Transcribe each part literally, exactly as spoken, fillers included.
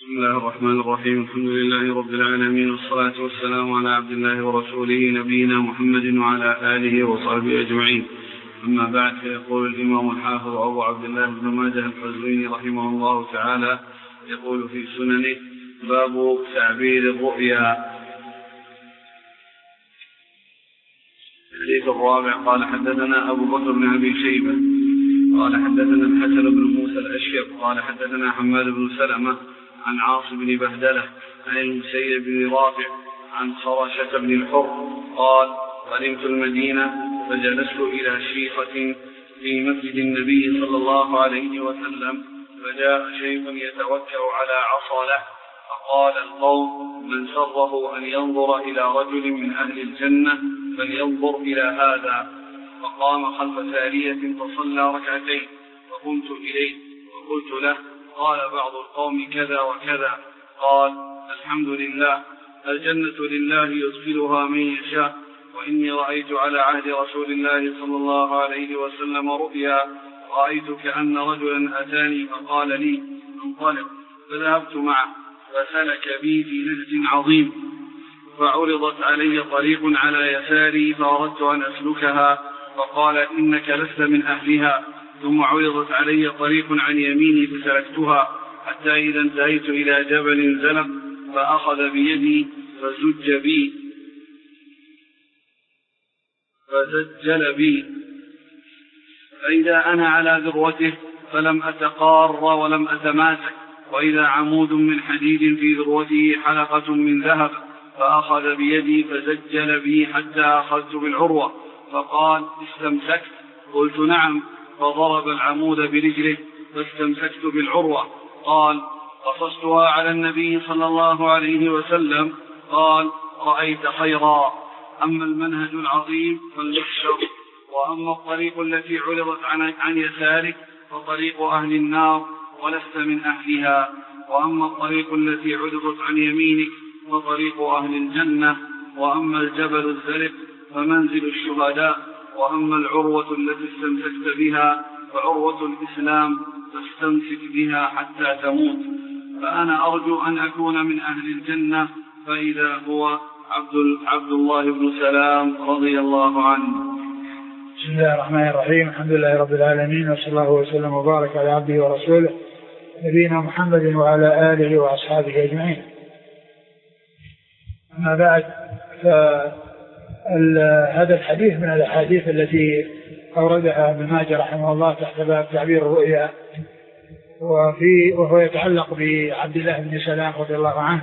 بسم الله الرحمن الرحيم. الحمد لله رب العالمين، والصلاة والسلام على عبد الله ورسوله نبينا محمد وعلى آله وصحبه أجمعين. أما بعد، فيقول الإمام الحافظ أبو عبد الله بن ماجه القزويني رحمه الله تعالى يقول في سننه: باب تعبير الرؤيا. الحديث الرابع: قال حدثنا أبو بكر بن أبي شيبة قال حدثنا الحسن بن موسى الأشيب قال حدثنا حماد بن سلمة عن عاصم بن بهدلة عن المسيب بن رافع عن خرشة بن الحر قال: قدمت المدينة فجلست إلى شيخة في مسجد النبي صلى الله عليه وسلم، فجاء شيخ يتوكأ على عصا له، فقال القوم: من سره أن ينظر إلى رجل من أهل الجنة فلينظر إلى هذا. فقام خلف سارية فصلى ركعتين، فقمت إليه وقلت له: قال بعض القوم كذا وكذا. قال: الحمد لله، الجنة لله يدخلها من يشاء، وإني رأيت على عهد رسول الله صلى الله عليه وسلم رؤيا، رأيت كأن رجلا أتاني فقال لي: انطلق، فذهبت معه فسلك بي في نهج عظيم، فعرضت علي طريق على يساري فأردت أن أسلكها، فقال: إنك لست من أهلها. ثم عرضت علي طريق عن يميني فسلكتها، حتى إذا انتهيت إلى جبل زلق فأخذ بيدي فزج بي فزجل بي فإذا أنا على ذروته فلم أتقار ولم أتماسك، وإذا عمود من حديد في ذروته حلقة من ذهب، فأخذ بيدي فزجل بي حتى أخذت بالعروة، فقال: استمسكت؟ قلت: نعم. فضرب العمود برجله فاستمسكت بالعروة. قال: قصصتها على النبي صلى الله عليه وسلم. قال: رأيت خيرا. أما المنهج العظيم فالمحشر، وأما الطريق التي عرضت عن, عن يسارك فطريق أهل النار ولست من أهلها، وأما الطريق التي عرضت عن يمينك فطريق أهل الجنة، وأما الجبل الزلق فمنزل الشهداء، وأما العروة التي استمسكت بها فعروة الإسلام، فاستمسك بها حتى تموت. فأنا أرجو أن أكون من أهل الجنة، فإذا هو عبد, عبد الله بن سلام رضي الله عنه. بسم الله الرحمن الرحيم. الحمد لله رب العالمين، وصلى الله وسلم وبارك على عبده ورسوله نبينا محمد وعلى آله وأصحابه أجمعين. أما بعد، فهذا الحديث من الأحاديث التي أوردها ابن ماجه رحمه الله تحت باب تعبير الرؤيا، وفي وهو يتعلق بعبد الله بن سلام رضي الله عنه،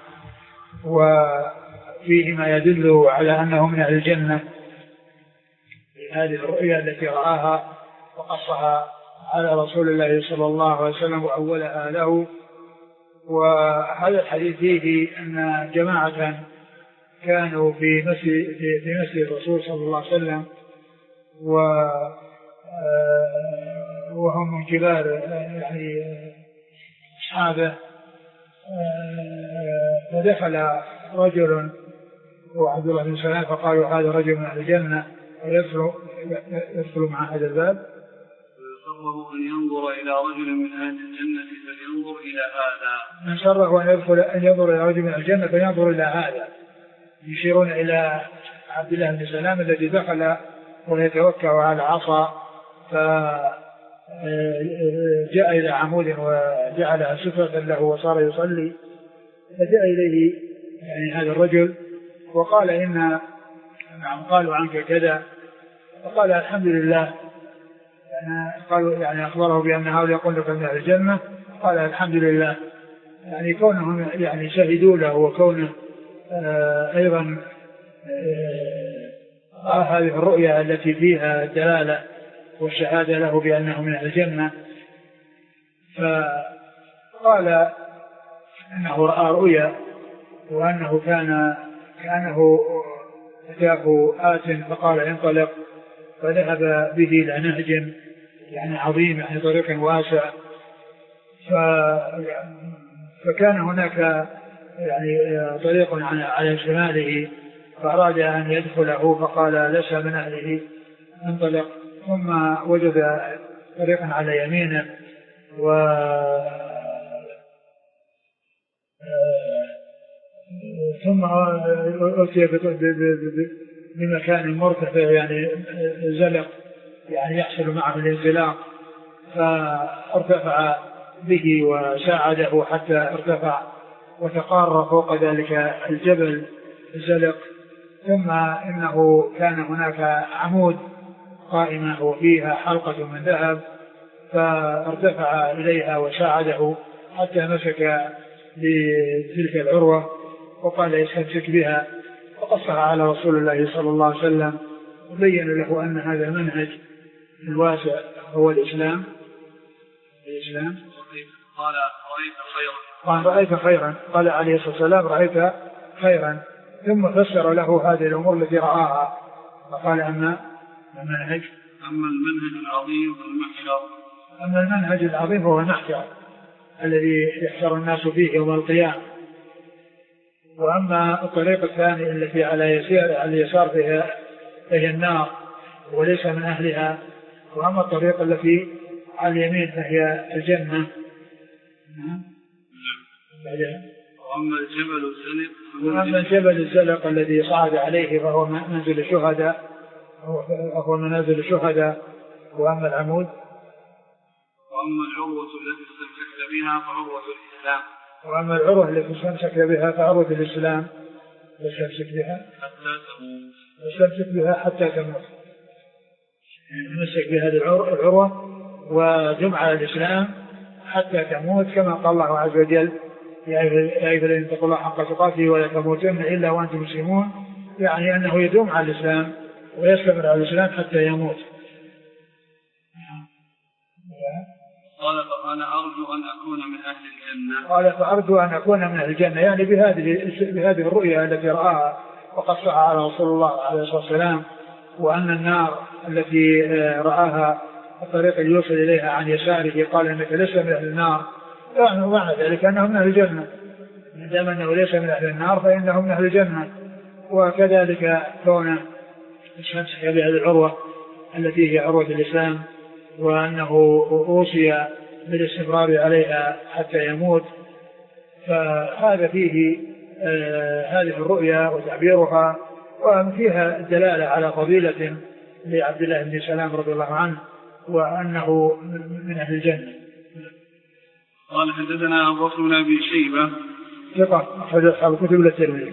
وفيه ما يدل على أنه من أهل الجنة. هذه الرؤيا التي رآها وقصها على رسول الله صلى الله عليه وسلم وأولها له. وهذا الحديث فيه أن جماعة كانوا في مسجد في مسجد الرسول صلى الله عليه وسلم، وهم من كبار يعني أصحابه، فدخل رجل وعبد الله بن سلام فقالوا: هذا رجل من أهل الجنة ويدخل يدخل مع هذا الباب. سره أن ينظر إلى رجل من أهل الجنة فلينظر إلى هذا. من سره أن يدخل أن ينظر إلى رجل من أهل الجنة فلينظر إلى هذا، يشيرون إلى عبد الله بن سلام الذي دخل ويتوكأ على عصا، فجاء إلى عمود وجعلها سترة له وصار يصلي، فجاء إليه يعني هذا الرجل وقال: إن قالوا عنك كذا، فقال: الحمد لله. يعني قالوا يعني أخبره بأن هؤلاء يقول لك من أهل الجنة، قال: الحمد لله. يعني كونهم يعني شهدوا له، وكونه آه أيضا آه هذه الرؤيا التي فيها الدلالة والشهادة له بأنه من أهل الجنة. فقال أنه رأى رؤيا، وأنه كان كأنه أتاه آت فقال: انطلق، فذهب به إلى نهج يعني عظيم، يعني طريق واسع. فكان هناك يعني طريق على شماله، فأراد أن يدخله فقال: ليس من أهله، انطلق. ثم وجد طريقا على يمينه، و ثم أتي بمكان مرتفع يعني زلق يعني يحصل معه الانزلاق، فارتفع به وساعده حتى ارتفع وتقارب فوق ذلك الجبل الزلق. ثم إنه كان هناك عمود قائمة وفيها حلقة من ذهب، فارتفع إليها وساعده حتى مسك بتلك العروة وقال يستمسك بها، وقصها على رسول الله صلى الله عليه وسلم وبين له أن هذا المنهج الواسع هو الإسلام. الإسلام قال رأيت خيرا قال رأيت خيرا قال عليه الصلاة والسلام رأيت خيرا، ثم فسر له هذه الأمور التي رآها فقال أما المنهج أما المنهج العظيم المحشر أما المنهج العظيم هو المحشر الذي يحشر الناس فيه يوم القيامة. وأما الطريق الثاني التي على يسار على اليسار فيها فهي النار وليس من أهلها، وأما الطريق التي على اليمين فهي الجنة. وأما الجبل الزلق وأما الجبل الزلق الذي صعد عليه فهو منزل الشهداء وهو منازل الشهداء. وأما العمود وأما العروة التي استمسكت بها فعروة الإسلام وأما العروة التي استمسك بها فعروة الإسلام استمسك بها حتى تموت استمسك بها حتى تموت. نمسك بهذه العروة وجمع الإسلام حتى تموت، كما قال الله عز وجل يا أيها الذين اتقوا الله حق تقاته ولا تموتن إلا وأنتم مسلمون، يعني أنه يدوم على الإسلام ويستمر على الإسلام حتى يموت. قال فأنا أرجو أن أكون من أهل الجنة قال فأرجو أن أكون من أهل الجنة، يعني بهذه بهذه الرؤيا التي رآها وقصها على رسول الله عليه الصلاة والسلام، وأن النار التي رآها الطريق اللي يوصل إليها عن يساره قال إنك ليس من أهل النار، يعني معنى ذلك أنه من أهل الجنة، ما دام أنه ليس من أهل النار فإنه من أهل الجنة. وكذلك كون استمسك بهذه العروة التي هي عروة الإسلام وأنه أوصي بالاستمرار عليها حتى يموت، فهذا فيه آه هذه الرؤيا وتعبيرها، وفيها الدلالة على فضيلة لعبد الله بن سلام رضي الله عنه وأنه من أهل الجنة. قال حدثنا أبو بكر بن أبي شيبة ثقة أخرج أصحاب الكتب الترمذي.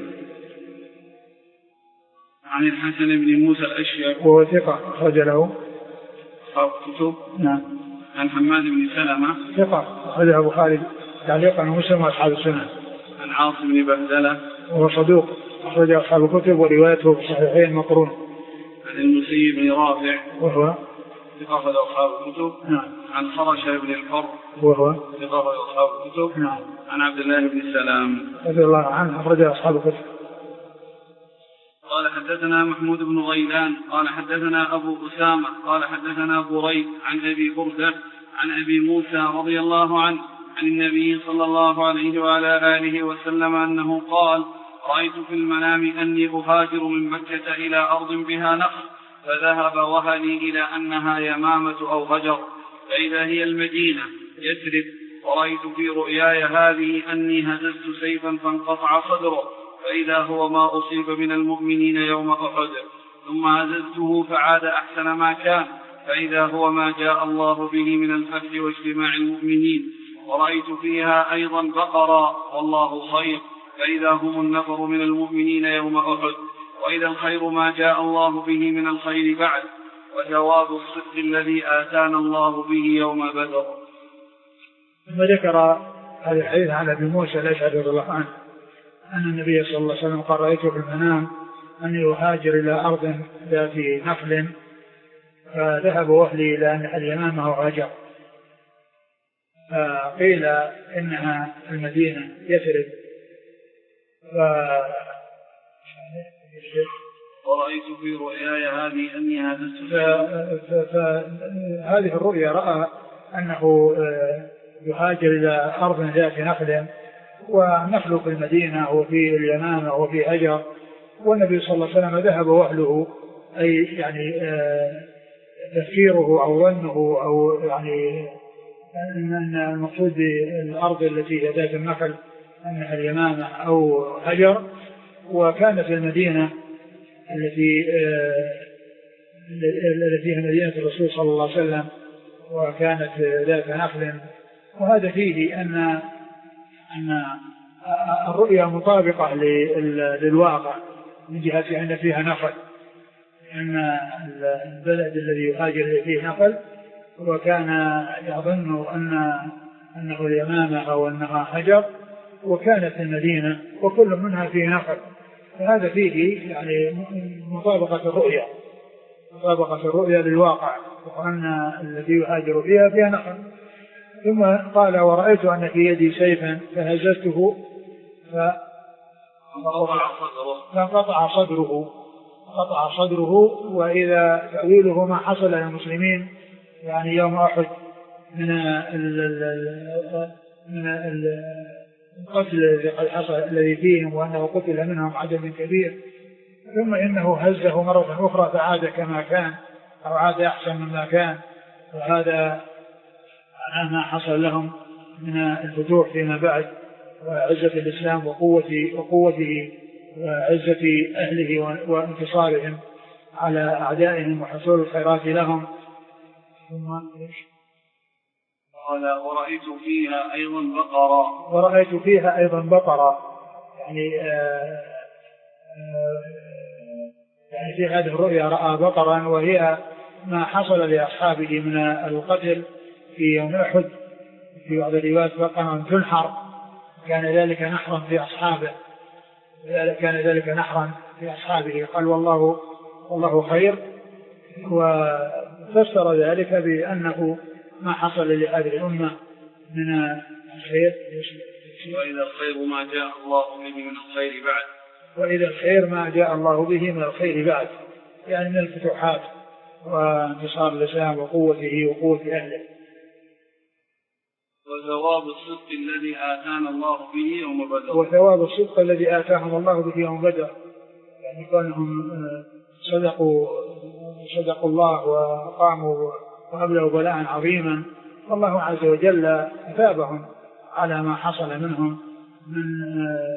عن الحسن بن موسى الأشيب وهو ثقة أخرج له أصحاب الكتب. نعم. عن حماد بن سلمة ثقة أخرجه أبو خالد تعليقا ومسلم وأصحاب السنن. عن عاصم بن بهدلة وهو صدوق أخرج أصحاب الكتب وروايته في الصحيحين مقرون. عن المسيب بن رافع وهو ثقة أخرج أصحاب الكتب. نعم. عن خرشة بن الحر وهو ثقة أخرج أصحاب الكتب. نعم. عن عبد الله بن سلام رضي الله عنه أخرج أصحاب الكتب. قال حدثنا محمود بن غيلان قال حدثنا أبو أسامة قال حدثنا بريد عن أبي بردة عن أبي موسى رضي الله عنه عن النبي صلى الله عليه وعلى آله وسلم أنه قال رأيت في المنام أني أهاجر من مكة إلى أرض بها نخل، فذهب وهلي إلى أنها يمامة أو غجر، فإذا هي المدينة يثرب، ورأيت في رؤياي هذه أني هززت سيفا فانقطع صدره، فإذا هو ما أصيب من المؤمنين يوم أحد، ثم هززته فعاد أحسن ما كان، فإذا هو ما جاء الله به من الفتح واجتماع المؤمنين، ورأيت فيها أيضا بقرا والله خير، فإذا هم النفر من المؤمنين يوم أحد، وإذا الخير ما جاء الله به من الخير بعد، وجواب الصدق الذي آتانا الله به يوم بدر. ثم ذكر هذا الحديث عن أبي موسى الأشعري رضي الله عنه أن النبي صلى الله عليه وسلم قال رأيته في المنام أني أهاجر إلى أرض ذات نخل، فذهب وأهلي إلى أن اليمامة وهاجر، فقيل إنها المدينة يثرب، ف... ورأيت في رؤياي هذه أني هززت فهذه الرؤيا رأى أنه يهاجر إلى أرض ذات نخل، ونخل في المدينة وفي اليمامة وفي هجر، والنبي صلى الله عليه وسلم ذهب وأهله، أي يعني تفكيره أو ظنه أو يعني أن المقصود بالأرض التي هي ذات النخل أنها اليمامة أو هجر، وكانت المدينة التي التي هي مدينة الرسول صلى الله عليه وسلم، وكانت ذات نخل. وهذا فيه أن أن الرؤيا مطابقة للواقع من جهة أن فيها نخل، أن البلد الذي يهاجر فيه نخل، وكان يظن أن أنه اليمامة أو أنها حجر، وكانت المدينة وكل منها فيه نخل. فهذا فيه يعني مطابقة الرؤيا مطابقة الرؤيا للواقع، وأن الذي يهاجر فيها فيها نخل. ثم قال: ورأيت أن في يدي سيفا فهززته فانقطع صدره قطع صدره. وإذا تأويله ما حصل للمسلمين يعني يوم أحد من من القتل الذي قد حصل الذي فيهم، وأنه قتل منهم عدد كبير، ثم إنه هزه مرة أخرى فعاد كما كان أو عاد أحسن مما كان. وهذا ما حصل لهم من الفتوح فيما بعد، وعزة الإسلام وقوته وقوته وعزة أهله وانتصارهم على أعدائهم وحصول الخيرات لهم. ثم قال: ورأيت فيها أيضا بقرة ورأيت فيها أيضا بقرة يعني آآ آآ يعني في هذه الرؤيا رأى بقرا، وهي ما حصل لأصحابه من القتل في يوم أحد. في بعض الروايات بقرا تنحر، كان ذلك نحرا في أصحابه كان ذلك نحرا في أصحابه قال: والله والله خير. وفسر ذلك بأنه ما حصل لهذه الأمة من الخير. وإذا الخير ما جاء الله به من الخير بعد وإذا الخير ما جاء الله به من الخير بعد يعني من الفتوحات وانتصار الإسلام وقوته وقوة أهله. وثواب الصدق الذي آتانا الله به يوم بدر وثواب الصدق الذي آتاهم الله به يوم بدر يعني كانهم صدقوا صدقوا الله وقاموا وأبلغوا بلاء عظيما، والله عز وجل أثابهم على ما حصل منهم من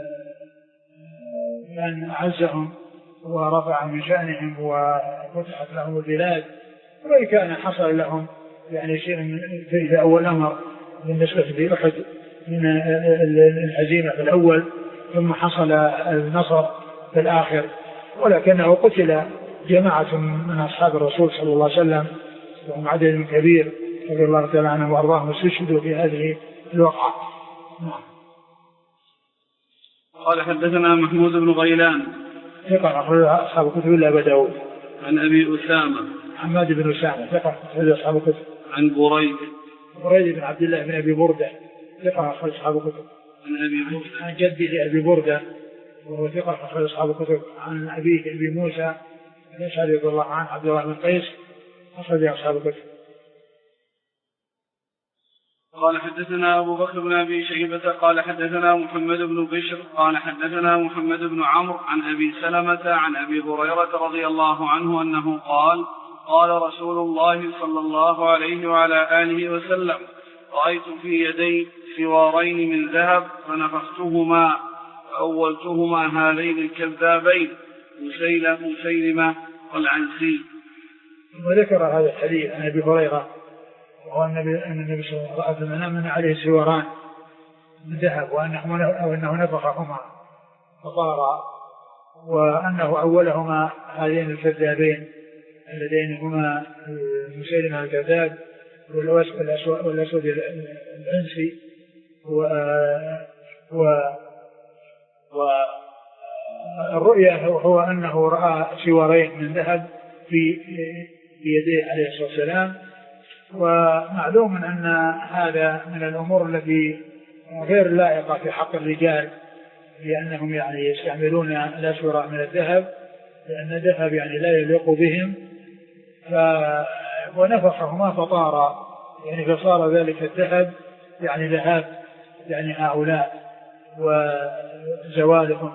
من أعزهم ورفع من شأنهم وفتحت لهم البلاد. وإن كان حصل لهم يعني شيء في أول أمر بالنسبة لأحد من الهزيمة في الأول، ثم حصل النصر في الآخر، ولكنه قتل جماعة من أصحاب الرسول صلى الله عليه وسلم وهم عدد كبير رضي الله تعالى عنهم وأرضاهم واستشهدوا في هذه الوقعة. قال: حدثنا محمود بن غيلان ثقة أخرج أصحاب الكتب إلا أبا داود. عن أبي أسامة حماد بن أسامة ثقة أخرج أصحاب الكتب. عن بريد بريد بن عبد الله بن أبي بردة ثقة أخرج أصحاب الكتب. عن أبي بردة عن جده أبي بردة وهو ثقة أخرج أصحاب الكتب. عن أبيه أبي موسى الأشعري رضي الله عنه عبد الله بن قيس أخرج أصحاب الكتب. قال: حدثنا أبو بكر بن أبي شيبة قال حدثنا محمد بن بشر قال حدثنا محمد بن عمرو عن أبي سلمة عن أبي هريرة رضي الله عنه أنه قال: قال رسول الله صلى الله عليه وعلى آله وسلم: رأيت في يدي سوارين من ذهب فنفختهما فأولتهما هذين الكذابين مسيلمة والعنسي. وذكر هذا الحديث عن أبي هريرة وهو النبي أن النبي صلى الله عليه وسلم أن عليه سواران من ذهب وأنه نفخهما فطارا، وأنه أولهما هذين الكذابين اللذين هما مسيلمة الكذاب والأسود العنسي. والرؤيا هو أنه رأى سوارين من ذهب في يديه عليه الصلاة والسلام. ومعلوم أن هذا من الأمور التي غير لائقة في حق الرجال، لأنهم يعني يستعملون الأسورة من الذهب، لأن الذهب يعني لا يليق بهم. ف... ونفخهما فطارا يعني فصار ذلك الذهب يعني ذهب يعني هؤلاء وزوالهم.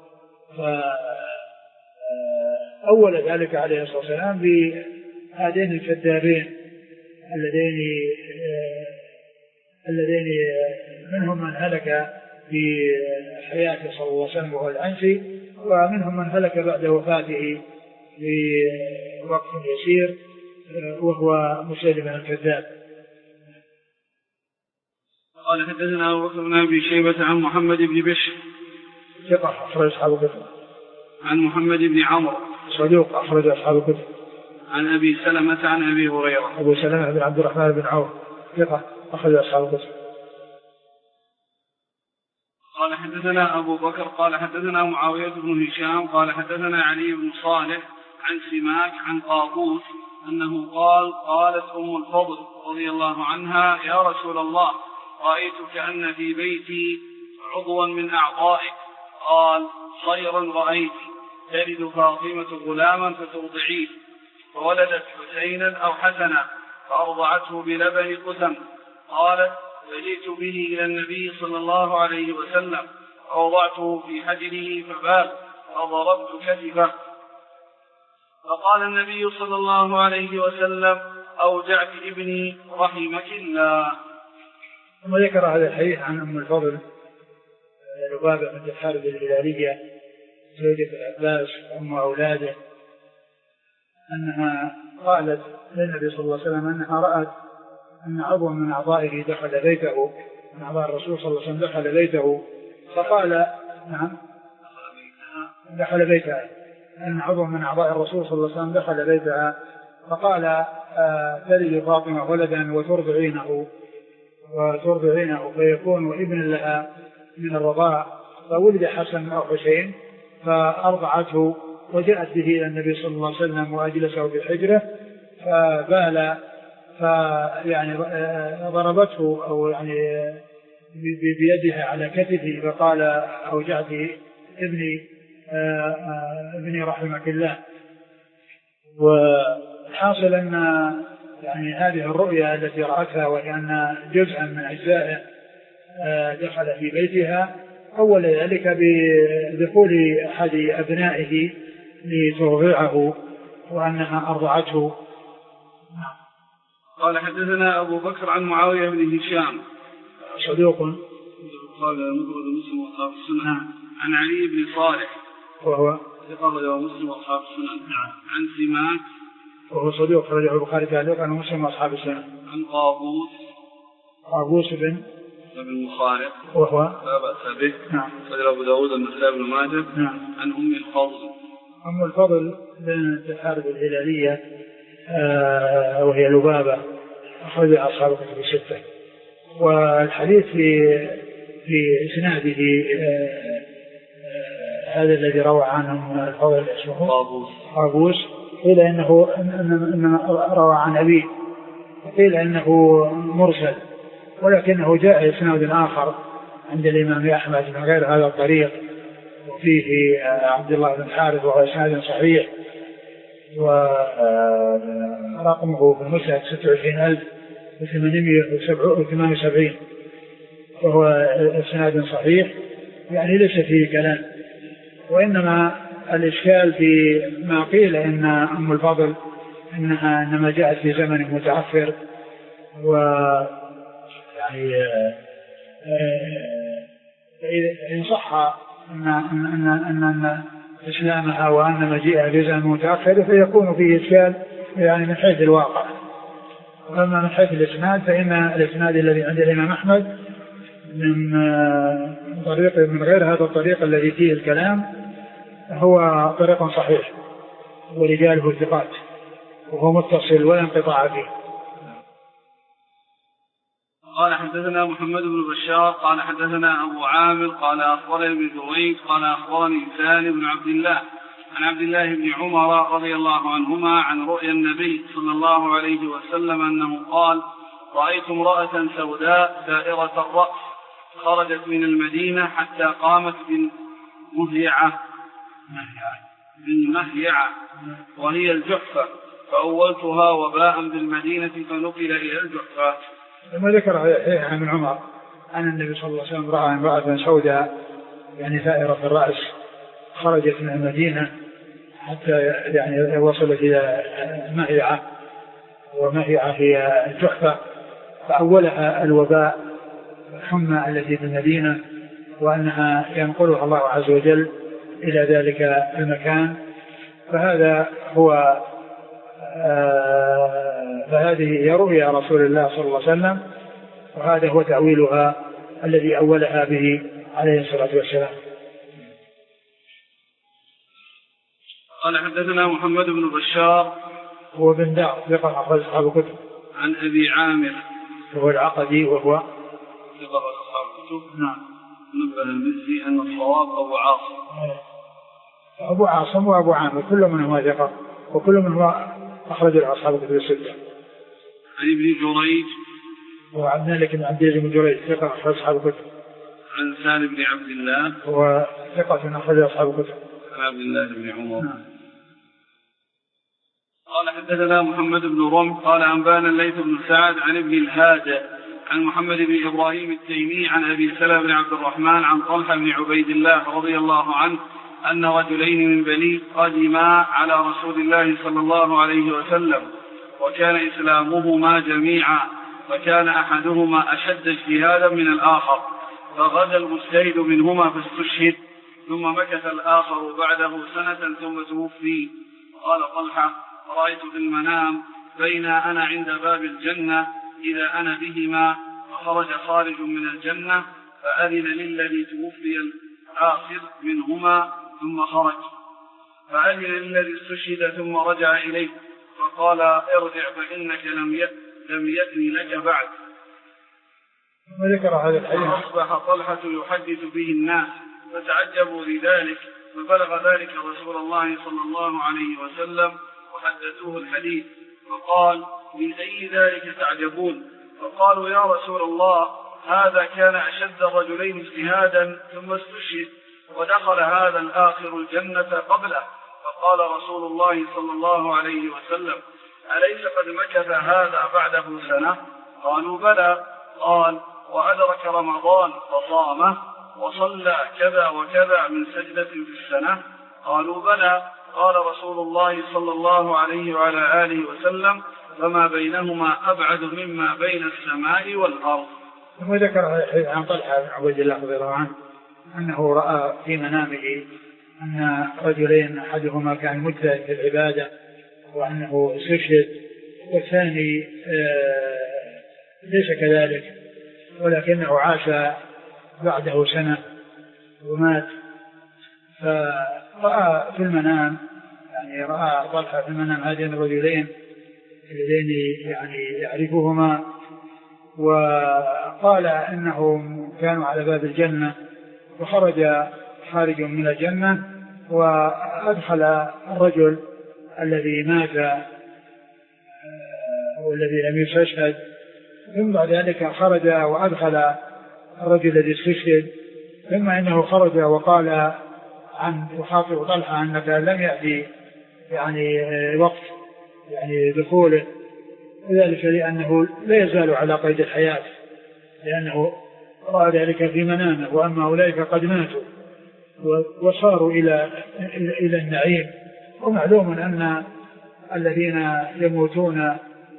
فأول ذلك عليه الصلاة والسلام بهذين الكذابين اللذين اللذين منهم من هلك في حياته صلى الله عليه وسلم وهو الأنسي، ومنهم من هلك بعد وفاته بوقت يسير وهو مسيلمة الكذاب. قال حدثنا أبو بكر بن أبي شيبة عن محمد بن بشر ثقة أخرج أصحاب الكتب. عن محمد بن عمرو صدوق أخرج أصحاب الكتب. عن أبي سلمة عن أبي هريرة. أبو سلمة بن عبد الرحمن بن عوف ثقة أخرج أصحاب الكتب. قال حدثنا أبو بكر قال حدثنا معاوية بن هشام قال حدثنا علي بن صالح عن سماك عن قابوس أنه قال قالت أم الفضل رضي الله عنها يا رسول الله رأيت كأن في بيتي عضوا من أعضائك. قال خيرا رأيت تلد فاطمة غلاما فترضعيه، فولدت حسينا أو حسنا فأرضعته بلبن قسم. قالت فجئت به إلى النبي صلى الله عليه وسلم فوضعته في حجره فبال فضربت كتفه، فقال النبي صلى الله عليه وسلم أوجعت ابني رحمك الله. ثم ذكر هذا الحديث عن أم الفضل لبابة بنت الحارث الهلالية زوجة العباس وأم أولاده أنها قالت للنبي صلى الله عليه وسلم أنها رأت أن عضوا من أعضائه دخل بيته، من أعضاء الرسول صلى الله عليه وسلم دخل بيته، فقال نعم دخل بيتها أن عضوا من أعضاء الرسول صلى الله عليه وسلم دخل بيتها، فقال آه تلد فاطمة ولدا وترضعينه وترضعينه فيكون ابن لها من الرضاع، فولد حسن أو حسين فأرضعته وجاءت به إلى النبي صلى الله عليه وسلم وأجلسه في حجره فبال فيعني ضربته أو يعني بيدها على كتفه فقال أوجعت ابني ابني رحمك الله. وحاصل أن يعني هذه الرؤيا التي رأتها وأن جزءا من أجزائه دخل في بيتها أول ذلك بدخول أحد أبنائه لترضعه وأنها أرضعته. قال حدثنا أبو بكر عن معاوية بن هشام صدوق قال مفرد مسلم وأصحاب السنن عن علي بن صالح وهو ثقة مسلم وأصحاب السنن عن سماك وهو صدوق خرجه البخاري تعليقا ومسلم وأصحاب السنن عن قابوس قابوس بن بن مخارق وهو لا بأس به نعم خرج أبو داود النسائي بن ماجه نعم عن أم الفضل أم الفضل بنت الحارث الهلالية آه وهي لبابة أخرج أصحاب الكتب الستة. والحديث في في إسناده آه آه هذا الذي روى عنه الفضل اسمه قابوس قابوس قيل إنه إن روى عن أبيه وقيل إنه مرسل، ولكنه جاء إسناد آخر عند الإمام أحمد من غير هذا الطريق وفيه عبد الله بن حارث وهو إسناد صحيح ورقمه في المسند ستة وعشرين ألف وثمانمائة وثمانية وسبعين وهو إسناد صحيح، يعني ليس فيه كلام. وإنما الإشكال في ما قيل إن أم الفضل إنها إنما جاءت في زمن متأخر، و يعني إن صح أن أن أن أن إسلامها وأن مجيئها في زمن متأخر فيكون فيه إشكال يعني من حيث الواقع. أما من حيث الإسناد فإن الإسناد الذي عند الإمام أحمد من طريق من غير هذا الطريق الذي فيه الكلام هو طريق صحيح ورجاله ثقات وهو متصل ولا انقطاع فيه. قال حدثنا محمد بن بشار قال حدثنا أبو عامر قال أخبرني ابن جريج قال أخبرني إنسان بن عبد الله عن عبد الله بن عمر رضي الله عنهما عن رؤيا النبي صلى الله عليه وسلم أنه قال رأيت امرأة سوداء دائرة الرأس خرجت من المدينة حتى قامت بالمهيعة بالمهيعة وهي الجحفة فأولتها وباء بالمدينة فنقل إلى الجحفة. ثم ذكر عن ابن عمر أن النبي صلى الله عليه وسلم رأى امرأة سوداء يعني ثائرة في الرأس خرجت من المدينة حتى يعني وصلت إلى مهيعة ومهيعة هي الجحفة فأولها الوباء الحمى التي في المدينة وأنها ينقلها الله عز وجل إلى ذلك المكان. فهذا هو آه فهذه هي رؤيا رسول الله صلى الله عليه وسلم، وهذا هو تأويلها الذي أولها به عليه الصلاة والسلام. قال حدثنا محمد بن بشار هو بن دار ثقة أخرج أصحاب الكتب. عن أبي عامر وهو العقدي وهو ثقة أصحاب الكتب. نعم. نبه المزي أن الصواب أبو عاصم. أبو عاصم وأبو عامر كل منهما ثقة وكل منهما أخرج أصحاب الكتب الستة. عن ابن جريج وعن مالك بن عبد العزيز بن جريج ثقة أخرج أصحاب الكتب. عن سالم بن عبد الله هو ثقة أخرج أصحاب الكتب. عن عبد الله بن عمر. نعم. قال حدثنا محمد بن رمح قال أنبانا الليث بن سعد عن ابن الهاد عن محمد بن إبراهيم التيمي عن أبي سلمة بن عبد الرحمن عن طلحة بن عبيد الله رضي الله عنه أن رجلين من بني قدما على رسول الله صلى الله عليه وسلم وكان إسلامهما جميعا، فكان أحدهما أشد اجتهادا من الآخر، فغدا المجتهد منهما فاستشهد، ثم مكث الآخر بعده سنة ثم توفي. قال طلحة: رأيت في المنام بين أنا عند باب الجنة إذا أنا بهما، فخرج خارج من الجنة فأذن للذي توفي الآخر منهما ثم خرج، فأذن للذي استشهد ثم رجع إليه فقال: ارجع فإنك لم لم يأذن لك بعد. وذكر هذا الحديث. فأصبح طلحة يحدث به الناس فتعجبوا لذلك، فبلغ ذلك رسول الله صلى الله عليه وسلم وحدثوه الحديث، فقال: من أي ذلك تعجبون؟ فقالوا: يا رسول الله، هذا كان أشد الرجلين اجتهادا ثم استشهد، ودخل هذا الآخر الجنة قبله. فقال رسول الله صلى الله عليه وسلم: أليس قد مكث هذا بعده سنة؟ قالوا: بلى. قال: وأدرك رمضان فصامه وصلى كذا وكذا من سجدة في السنة؟ قالوا: بلى. قال رسول الله صلى الله عليه وعلى آله وسلم: فما بينهما أبعد مما بين السماء والأرض. ثم ذكر عن طلحة بن عبيد الله رضي الله عنه أنه رأى في منامه أن رجلين أحدهما كان مجتهد في العبادة وأنه استشهد، والثاني ليس كذلك ولكنه عاش بعده سنة ومات. فرأى في المنام يعني رأى طلحة في المنام هذين الرجلين اللذين يعني يعرفهما، وقال إنهم كانوا على باب الجنة، وخرج خارج من الجنة وأدخل الرجل الذي مات والذي لم يستشهد، ثم بعد ذلك خرج وأدخل الرجل الذي استشهد، ثم إنه خرج وقال عن يخاطب طلحة أنك لم يأتي يعني وقت يعني دخوله، وذلك لأنه لا يزال على قيد الحياة، لأنه رأى ذلك في منامه، وأما أولئك قد ماتوا وصاروا إلى إلى النعيم. ومعلوم أن الذين يموتون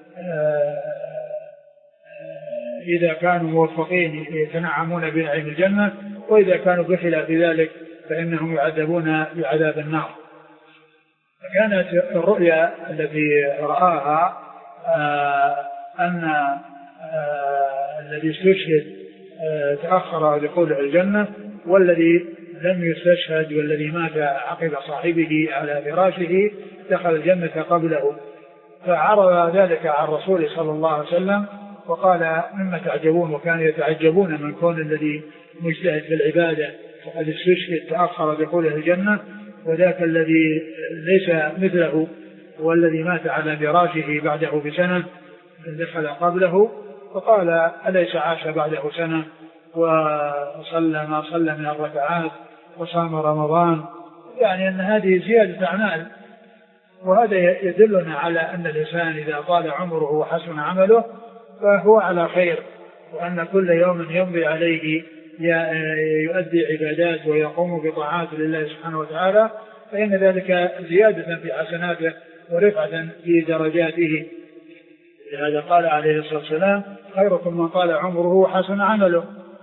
إذا كانوا موفقين يتنعمون بنعيم الجنة، وإذا كانوا بخلاف ذلك فإنهم يعذبون بعذاب النار. كانت الرؤيا التي رآها أن الذي استشهد تأخر دخوله الجنة، والذي لم يستشهد والذي مات عقب صاحبه على فراشه دخل الجنة قبله. فعرض ذلك عن الرسول صلى الله عليه وسلم وقال: مما تعجبون؟ وكانوا يتعجبون من كون الذي مجتهد في العبادة وقد استشهد تأخر دخوله الجنة، وذاك الذي ليس مثله والذي مات على فراشه بعده بسنة دخل قبله. فقال: أليس عاش بعده سنة وصلى ما صلى من الركعات وصام رمضان؟ يعني أن هذه زيادة أعمال، وهذا يدلنا على أن الإنسان إذا طال عمره وحسن عمله فهو على خير، وأن كل يوم يمضي عليه يؤدي عبادات ويقوم بطاعات لله سبحانه وتعالى، فإن ذلك زيادة في حسناته ورفعة في درجاته. لهذا قال عليه الصلاة والسلام: خيركم من طال عمره وحسن عمله.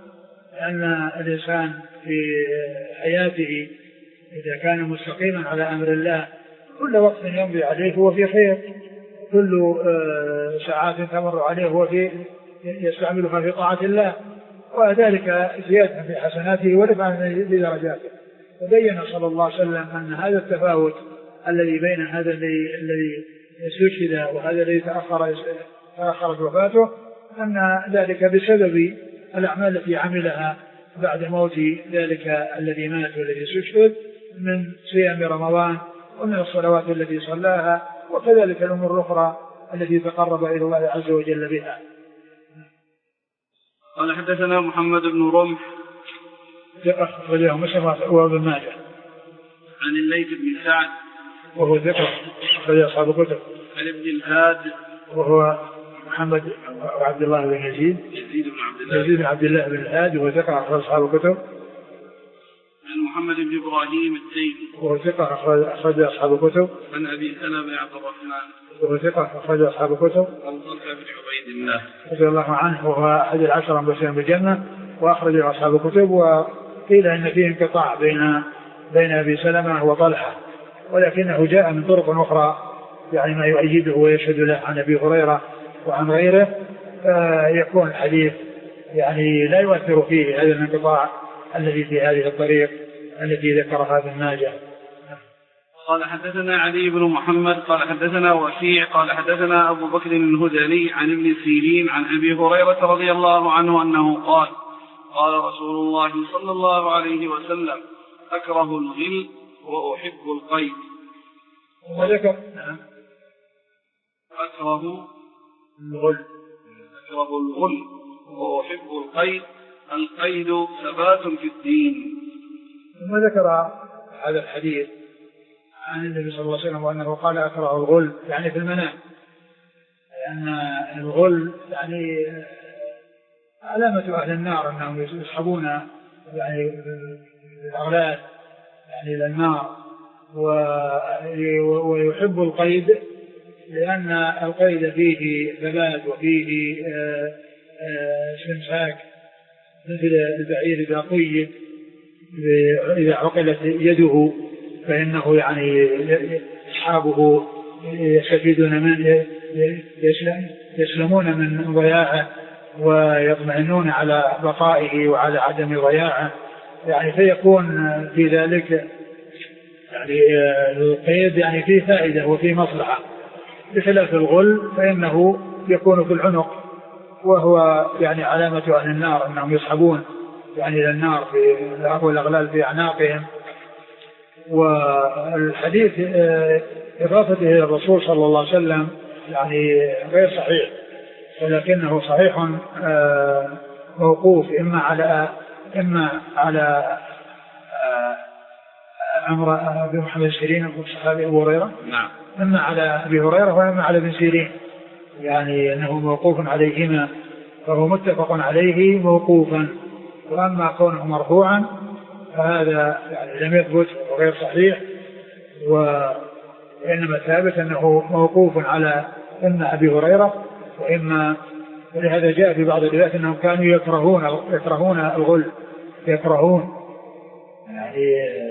أن الإنسان في حياته إذا كان مستقيما على أمر الله كل وقت يمضي عليه هو في خير، كل ساعات تمر عليه هو في يستعملها في طاعة الله، وذلك زيادة في حسناته ورفعة في درجاته. وبين صلى الله عليه وسلم أن هذا التفاوت الذي بين هذا الذي استشهد وهذا الذي تأخر تأخرت وفاته أن ذلك بسبب الأعمال التي عملها بعد موت ذلك الذي مات والذي استشهد من صيام رمضان ومن الصلوات التي صلاها وكذلك الأمور الأخرى التي تقرب إلى الله عز وجل بها. قال حدثنا محمد بن رمح أخرجه مسلم وابن ماجه عن الليث بن سعد وهو ذكر أخرج أصحاب الكتب عن ابن الهاد وهو محمد وعبد الله بن يزيد يزيد بن عبد الله يزيد بن عبد الله بن الهاد وهو ذكر أخرج أصحاب الكتب عن محمد بن إبراهيم التيمي وهو ذكر أخرج أصحاب الكتب عن أبي سلمة بن عبد الرحمن وهو ذكر أخرج أصحاب الكتب عن طلحة بن عبيد الله رضي الله عنه وهو أحد العشرة المبشرين بالجنة وأخرج أصحاب الكتب. وقيل إن فيه انقطاع بين بين أبي سلمة وطلحة ولكنه جاء من طرق أخرى يعني ما يؤيده ويشهد له عن أبي هريرة وعن غيره، فيكون الحديث يعني لا يؤثر فيه هذا الانقطاع الذي في هذه الطريق التي ذكرها ابن ماجه. قال حدثنا علي بن محمد قال حدثنا وكيع قال حدثنا أبو بكر الهذلي عن ابن سيرين عن أبي هريرة رضي الله عنه أنه قال قال رسول الله صلى الله عليه وسلم أكره الغل وأحب القيد. وذكر أكره الغل أكره الغل وأحب القيد. القيد ثبات في الدين. ثم ذكر هذا الحديث عن النبي صلى الله عليه وسلم وأنه قال أكره الغل يعني في المنام، لأن الغل يعني علامة أهل النار أنهم يسحبون يعني الأغلال يعني إلى النار. ويحب القيد لأن القيد فيه ثبات وفيه استمساك مثل البعير إذا قيد إذا عقلت يده فإنه يعني أصحابه يستفيدون من يسلمون من ضياعه ويطمئنون على بقائه وعلى عدم ضياعه، يعني فيكون في ذلك يعني القيد يعني فيه فائدة وفيه مصلحة، بخلاف الغل فإنه يكون في العنق وهو يعني علامة أهل النار أنهم يسحبون يعني إلى النار في الأغلال في أعناقهم. والحديث إضافته إلى الرسول صلى الله عليه وسلم يعني غير صحيح، ولكنه صحيح موقوف إما على إما على عمر بن محمد سيرين والصحابي أبو هريرة، نعم، إما على أبي هريرة وإما على ابن سيرين، يعني أنه موقوف عليهما فهو متفق عليه موقوفا. وأما كونه مرفوعا فهذا يعني لم يثبت وغير صحيح، وإنما ثابت أنه موقوف على إما أبي هريرة وإما، ولهذا جاء في بعض الروايات أنهم كانوا يكرهون يكرهون الغل يكرهون يعني,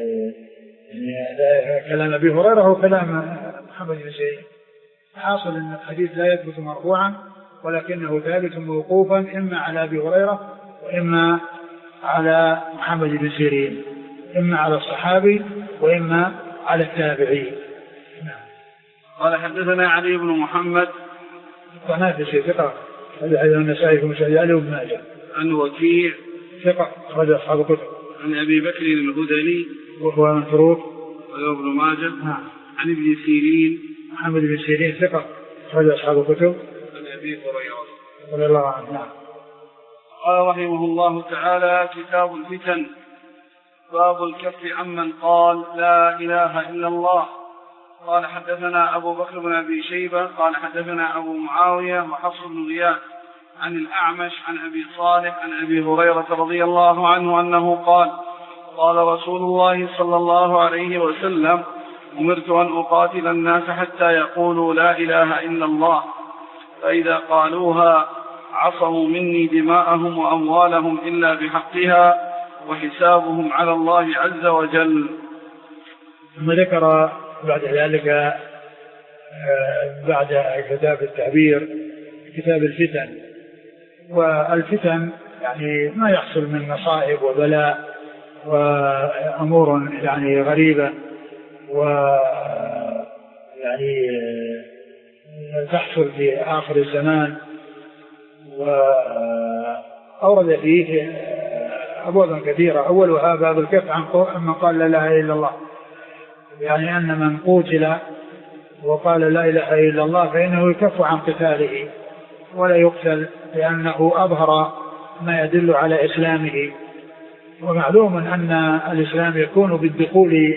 يعني كلام أبي هريرة هو كلام محمد بن سيرين. حاصل أن الحديث لا يثبت مرفوعا ولكنه ثابت موقوفا إما على أبي هريرة وإما على محمد بن سيرين، إما على الصحابي وإما على التابعي. قال حدثنا علي بن محمد الطنافسي ثقة هذا النسائي في مسجد علي وابن ماجه. عن وكيع ثقة أخرج أصحاب الكتب. عن أبي بكر الهذلي وهو متروك وابن ماجه. نعم. عن ابن سيرين محمد بن سيرين ثقة أخرج أصحاب الكتب. عن أبي هريرة رضي الله عنه. نعم. قال رحمه الله تعالى: كتاب الفتن، باب الكف عمن قال لا إله إلا الله. قال حدثنا أبو بكر بن أبي شيبة قال حدثنا أبو معاوية وحفص بن غياث عن الأعمش عن أبي صالح عن أبي هريرة رضي الله عنه أنه قال: قال رسول الله صلى الله عليه وسلم: أمرت أن أقاتل الناس حتى يقولوا لا إله إلا الله، فإذا قالوها عصموا مني دماءهم وأموالهم إلا بحقها وحسابهم على الله عز وجل. ثم ذكر بعد ذلك بعد كتاب التعبير كتاب الفتن. والفتن يعني ما يحصل من مصائب وبلاء وأمور يعني غريبة ويعني تحصل في آخر الزمان. وأورد فيه أبوابا كثيرة، أولها باب الكف عن من قال لا إله إلا الله، يعني أن من قتل وقال لا إله إلا الله فإنه يكف عن قتاله ولا يقتل، لأنه أظهر ما يدل على إسلامه. ومعلوم أن الإسلام يكون بالدخول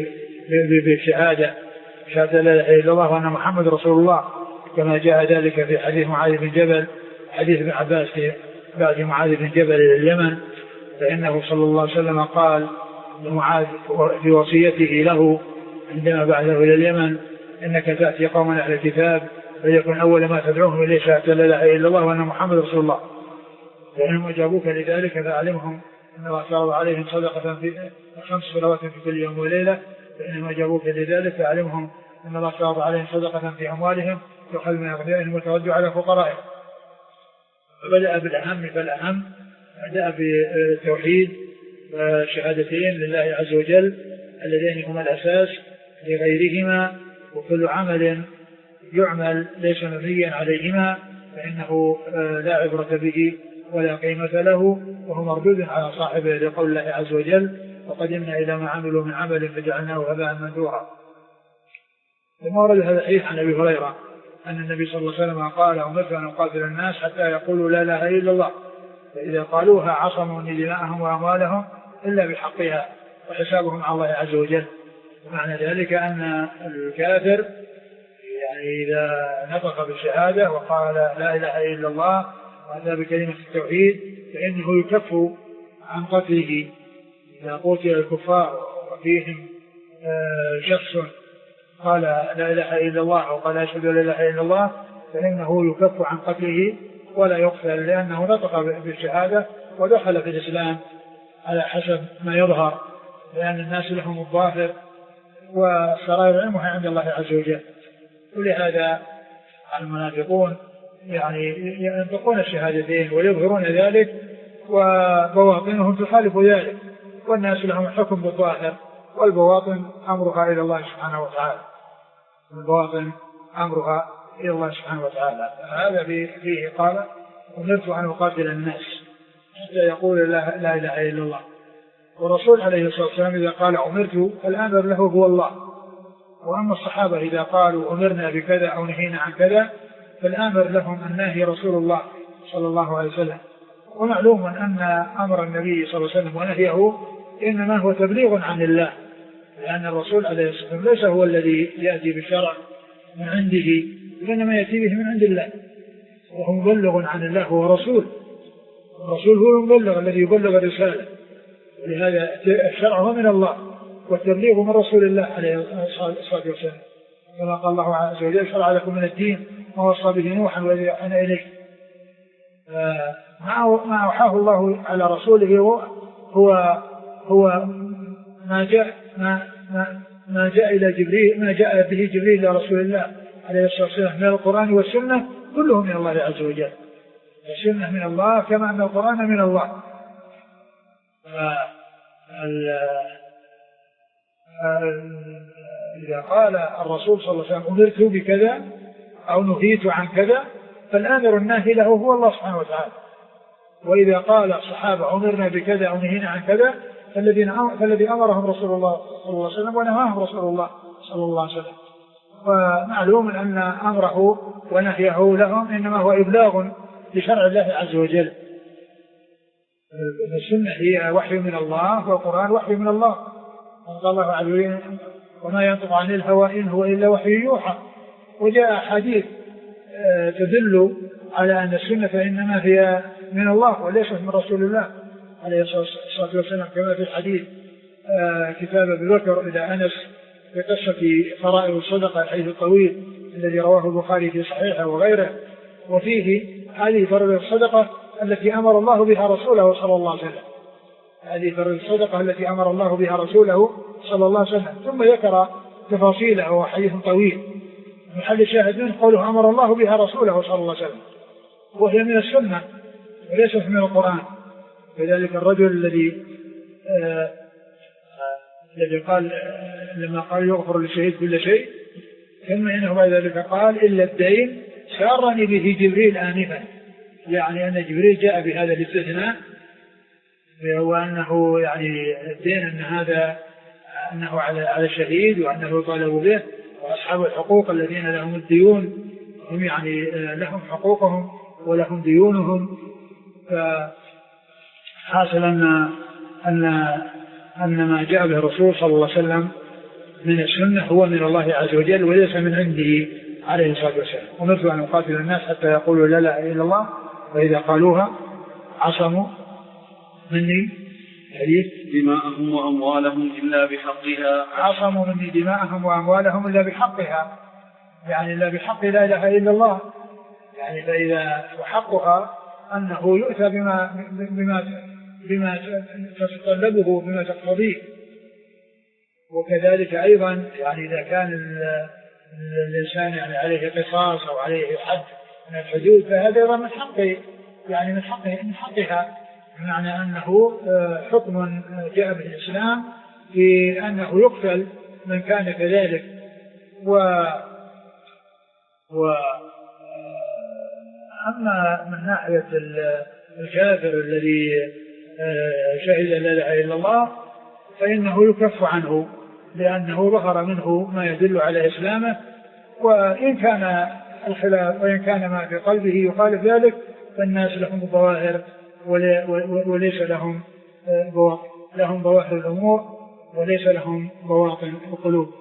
بشهادة شهادة لا إله إلا الله وأن محمد رسول الله، كما جاء ذلك في حديث معاذ بن جبل حديث ابن عباس بعد معاذ بن جبل إلى اليمن، فإنه صلى الله عليه وسلم قال لمعاذ في وصيته له عندما بعثه إلى اليمن: إنك تأتي قوما أهل الكتاب فيكون أول ما تدعوهم إليه شهادة لا إله إلا الله وأن محمد رسول الله، فإنهم أجابوك لذلك فأعلمهم أن الله فرض عليهم صدقة في خمس صلوات في كل يوم وليلة، فإنهم أجابوك لذلك فأعلمهم أن الله فرض عليهم صدقة في أموالهم يؤخذ من أغنيائهم وترد على فقرائهم. فبدأ بالأهم فالأهم، بدأ بالتوحيد والشهادتين لله عز وجل اللذين هما الأساس لغيرهما، وكل عمل يعمل ليس مبنيا عليهما فإنه لا عبرة به ولا قيمة له وهو مردود على صاحبه لقول الله عز وجل: وقدمنا إلى ما عملوا من عمل فجعلناه هباء منثورا. ثم ورد هذا الحديث عن أبي هريرة أن النبي صلى الله عليه وسلم قال: أمرت أن أقاتل الناس حتى يقولوا لا إله إلا الله، فإذا قالوها عصموا مني دماءهم وأموالهم إلا بحقها وحسابهم على الله عز وجل. ومعنى ذلك أن الكافر يعني إذا نطق بالشهادة وقال لا إله إلا الله وأتى بكلمة التوحيد فإنه يكف عن قتله. إذا قتل الكفار وفيهم شخص قال لا إله إلا الله وقال أشهد لا إله إلا الله فإنه يكف عن قتله ولا يقتل، لأنه نطق بالشهادة ودخل في الإسلام على حسب ما يظهر، لأن الناس لهم الظاهر والسرائر علمها عند الله عز وجل. ولهذا المنافقون يعني ينطقون الشهادتين ويظهرون ذلك وبواطنهم تخالف ذلك، والناس لهم حكم بالظاهر والبواطن أمرها إلى الله سبحانه وتعالى، البواطن أمرها إلى الله سبحانه وتعالى. هذا فيه قال: أمرت أن أقاتل الناس حتى يقول لا, لا إله إلا الله. والرسول عليه الصلاة والسلام إذا قال أمرت الأمر له هو الله، وأما الصحابة إذا قالوا أمرنا بكذا أو نهينا عن كذا فالآمر لهم الناهي رسول الله صلى الله عليه وسلم. ومعلوم أن أمر النبي صلى الله عليه وسلم ونهيه إنما هو تبليغ عن الله، لأن الرسول عليه الصلاة والسلام ليس هو الذي يأتي بالشرع من عنده، إنما يأتي به من عند الله، وهو مبلغ عن الله، هو رسول. الرسول هو المبلغ الذي يبلغ الرسالة، ولهذا الشرع هو من الله والتبليغ من رسول الله عليه الصلاة والسلام، كما قال الله عز وجل: شرع لكم من الدين ما وصى به نوحا والذي أوحينا إليك. ما أوحاه الله على رسوله هو هو, هو ما جاء ما, ما, ما جاء إلى جبريل ما جاء به جبريل إلى رسول الله عليه الصلاة والسلام من القرآن والسنة كله من الله عز وجل. السنة من الله كما أن القرآن من الله. إذا قال الرسول صلى الله عليه وسلم أمرت بكذا أو نهيت عن كذا فالآمر الناهي له هو الله سبحانه وتعالى. وإذا قال الصحابة أمرنا بكذا أو نهينا عن كذا فالذي أمرهم رسول الله صلى الله عليه وسلم ونهاهم رسول الله صلى الله عليه وسلم. ومعلوم أن أمره ونهيه لهم إنما هو إبلاغ لشرع الله عز وجل. السنة هي وحي من الله والقرآن وحي من الله، قال الله عز وجل: وما ينطق عن الهوى إن هو إلا وحي يوحى. وجاء حديث تدل على أن السنة إنما هي من الله وليست من رسول الله عليه الصلاة والسلام، كما في الحديث كتاب أبي بكر إلى أنس في قصة فرائض الصدقة الحديث الطويل الذي رواه البخاري في صحيحه وغيره، وفيه هذه فرض الصدقة التي أمر الله بها رسوله صلى الله عليه وسلم، هذه فرض الصدقة التي أمر الله بها رسوله صلى الله عليه وسلم. ثم ذكر تفاصيله وحديث طويل. محل الشاهد منه قوله أمر الله بها رسوله صلى الله عليه وسلم، وهي من السنة وليست من القرآن. لذلك الرجل الذي آه الذي قال آه لما قال يغفر للشهيد كل شيء، ثم إنه بعد ذلك قال إلا الدين سارني به جبريل آنفا، يعني أن جبريل جاء بهذا الاستثناء، وهو أنه يعني الدين أن هذا أنه على على الشهيد وأنه طالبوا به، وأصحاب الحقوق الذين لهم الديون هم يعني لهم حقوقهم ولهم ديونهم. فحاصل أن أن أن ما جاء به الرسول صلى الله عليه وسلم من السنة هو من الله عز وجل وليس من عنده عليه الصلاة والسلام. أمرت أن أقاتل الناس حتى يقولوا لا إله إلا الله وإذا قالوها عصموا مني حديث دماءهم وأموالهم إلا بحقها، عصموا مني دماءهم وأموالهم إلا بحقها، يعني إلا بحق لا إله إلا الله. يعني فإذا وحقها أنه يؤتى بما بما بما تتطلبه بما تقتضيه. وكذلك أيضا يعني إذا كان الإنسان يعني عليه قصاص أو عليه حد من الحدود فهذا أيضا من حقه، يعني من حقه من حقها، بمعنى أنه حكم جاء به الإسلام في أنه يقتل من كان كذلك. و و أما من ناحية الكافر الذي شهد لا إله إلا الله فإنه يكف عنه لأنه ظهر منه ما يدل على إسلامه، وإن كان الخلاف وإن كان ما في قلبه يخالف ذلك فالناس لهم ظواهر وليس لهم بواطن، لهم ظواهر الأمور وليس لهم بواطن القلوب.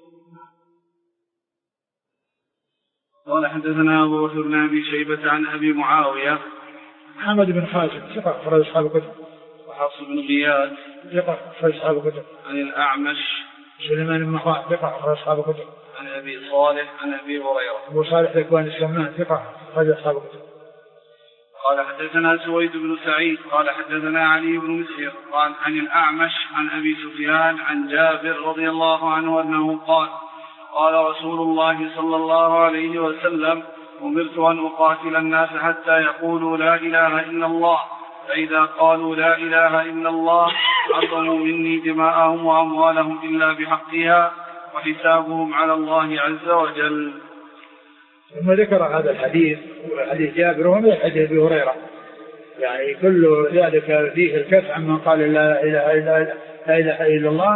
قال حدثنا أبو بكر بن أبي شيبة عن أبي معاوية محمد بن خازم ثقة أخرج أصحاب الكتب، وحفص بن غياث ثقة أخرج أصحاب الكتب، عن الأعمش سليمان بن مخاء ثقة أخرج أصحاب الكتب، عن أبي صالح عن أبي هريرة أبو صالح ذكوان السمان ثقة أخرج أصحاب الكتب. قال حدثنا سويد بن سعيد قال حدثنا علي بن مسهر قال عن الأعمش عن أبي سفيان عن جابر رضي الله عنه أنه قال قال رسول الله صلى الله عليه وسلم أمرت أن أقاتل الناس حتى يقولوا لا إله إلا الله، فإذا قالوا لا إله إلا الله عصموا مني دماءهم وأموالهم إلا بحقها وحسابهم على الله عز وجل. ثم ذكر هذا الحديث حديث جابر ومن حديث أبي هريرة، يعني كل ذلك فيه الكف عن من قال لا إله إلا, لا إله إلا الله،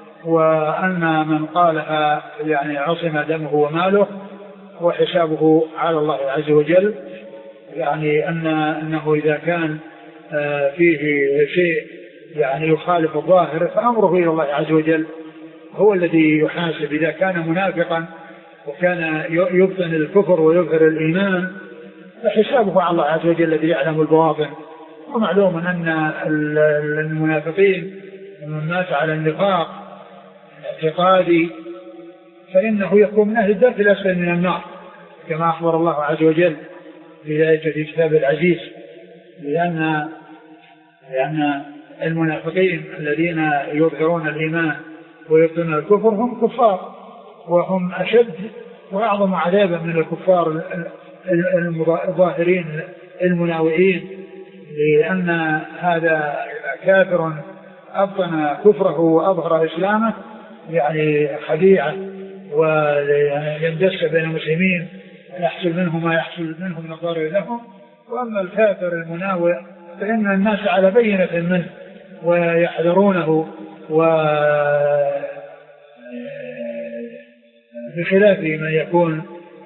وأن من قالها يعني عصم دمه وماله وحسابه على الله عز وجل. يعني أن أنه إذا كان فيه شيء يعني يخالف الظاهر فأمره إلى الله عز وجل، هو الذي يحاسب. إذا كان منافقا وكان يبطن الكفر ويظهر الإيمان فحسابه على الله عز وجل الذي يعلم البواطن. ومعلوم أن المنافقين من مات على النفاق اعتقادي فإنه يكون من أهل الدرك الأسفل من النار، كما أخبر الله عز وجل في ذلك في كتاب العزيز. لأن لأن المنافقين الذين يظهرون الإيمان ويبطنون الكفر هم كفار، وهم أشد وأعظم عذابا من الكفار الظاهرين المناوئين، لأن هذا كافر أبطن كفره وأظهر إسلامه يعني خديعة ويندس بين المسلمين يحصل منه ما يحصل منه من الضرر لهم. وأما الكافر المناوئ فإن الناس على بينة منه ويحذرونه، وبخلاف من يكون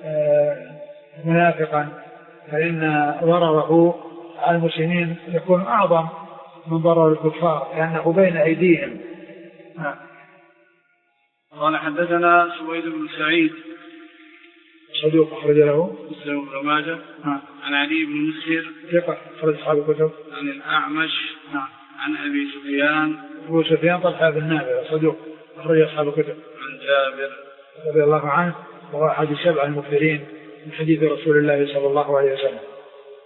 منافقا فإن ضرره على المسلمين يكون أعظم من ضرر الكفار لأنه بين أيديهم. قال حدثنا سويد بن سعيد صدوق أخرج له مسلم بن ماجه عن علي بن مسهر ثقة أخرج أصحاب الكتب عن الأعمش عن أبي سفيان أبو سفيان طلحة بن نافع صدوق أخرج أصحاب الكتب عن جابر رضي الله عنه وهو أحد السبع المكثرين من حديث رسول الله صلى الله عليه وسلم.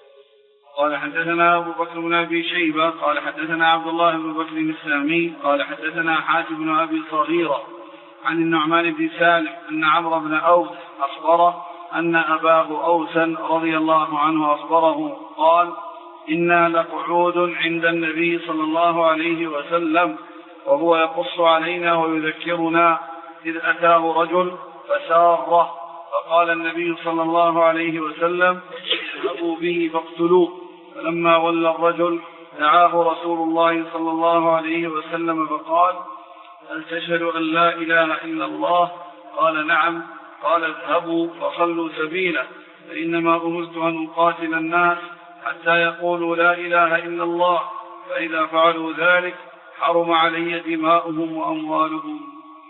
قال حدثنا أبو بكر بن أبي شيبة قال حدثنا عبد الله بن بكر الإسلامي قال حدثنا حاتم بن أبي صغيرة عن النعمان بن سالم أن عمرو بن أوس أخبره أن أباه أوسا رضي الله عنه أخبره قال إنا لقعود عند النبي صلى الله عليه وسلم وهو يقص علينا ويذكرنا إذ أتاه رجل فساره فقال النبي صلى الله عليه وسلم اذهبوا به فاقتلوه. فلما ولى الرجل دعاه رسول الله صلى الله عليه وسلم فقال هل تشهد أن لا إله إلا الله؟ قال نعم. قال اذهبوا فخلوا سبيله فإنما أمرت أن أقاتل الناس حتى يقولوا لا إله إلا الله فإذا فعلوا ذلك حرم علي دماؤهم وأموالهم.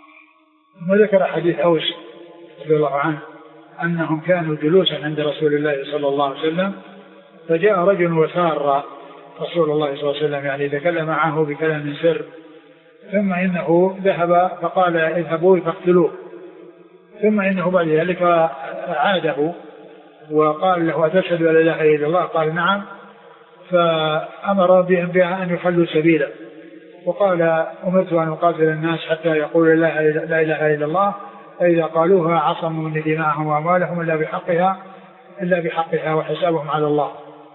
وذكر حديث أوس رضي الله عنه أنهم كانوا جلوسا عند رسول الله صلى الله عليه وسلم فجاء رجل وسار رسول الله صلى الله عليه وسلم يعني تكلم معه بكلام سر ثم إنه ذهب فقال اذهبوا فاقتلوه ثم إنه بعد ذلك عاده وقال له أتشهد أن لا إله إلا الله؟ قال نعم. فأمر بهم بأن يخلوا سبيله وقال أمرت أن أقاتل الناس حتى يقولوا لا إله إلا الله فإذا قالوها عصموا من دماءهم وأموالهم إلا بحقها إلا بحقها وحسابهم على الله.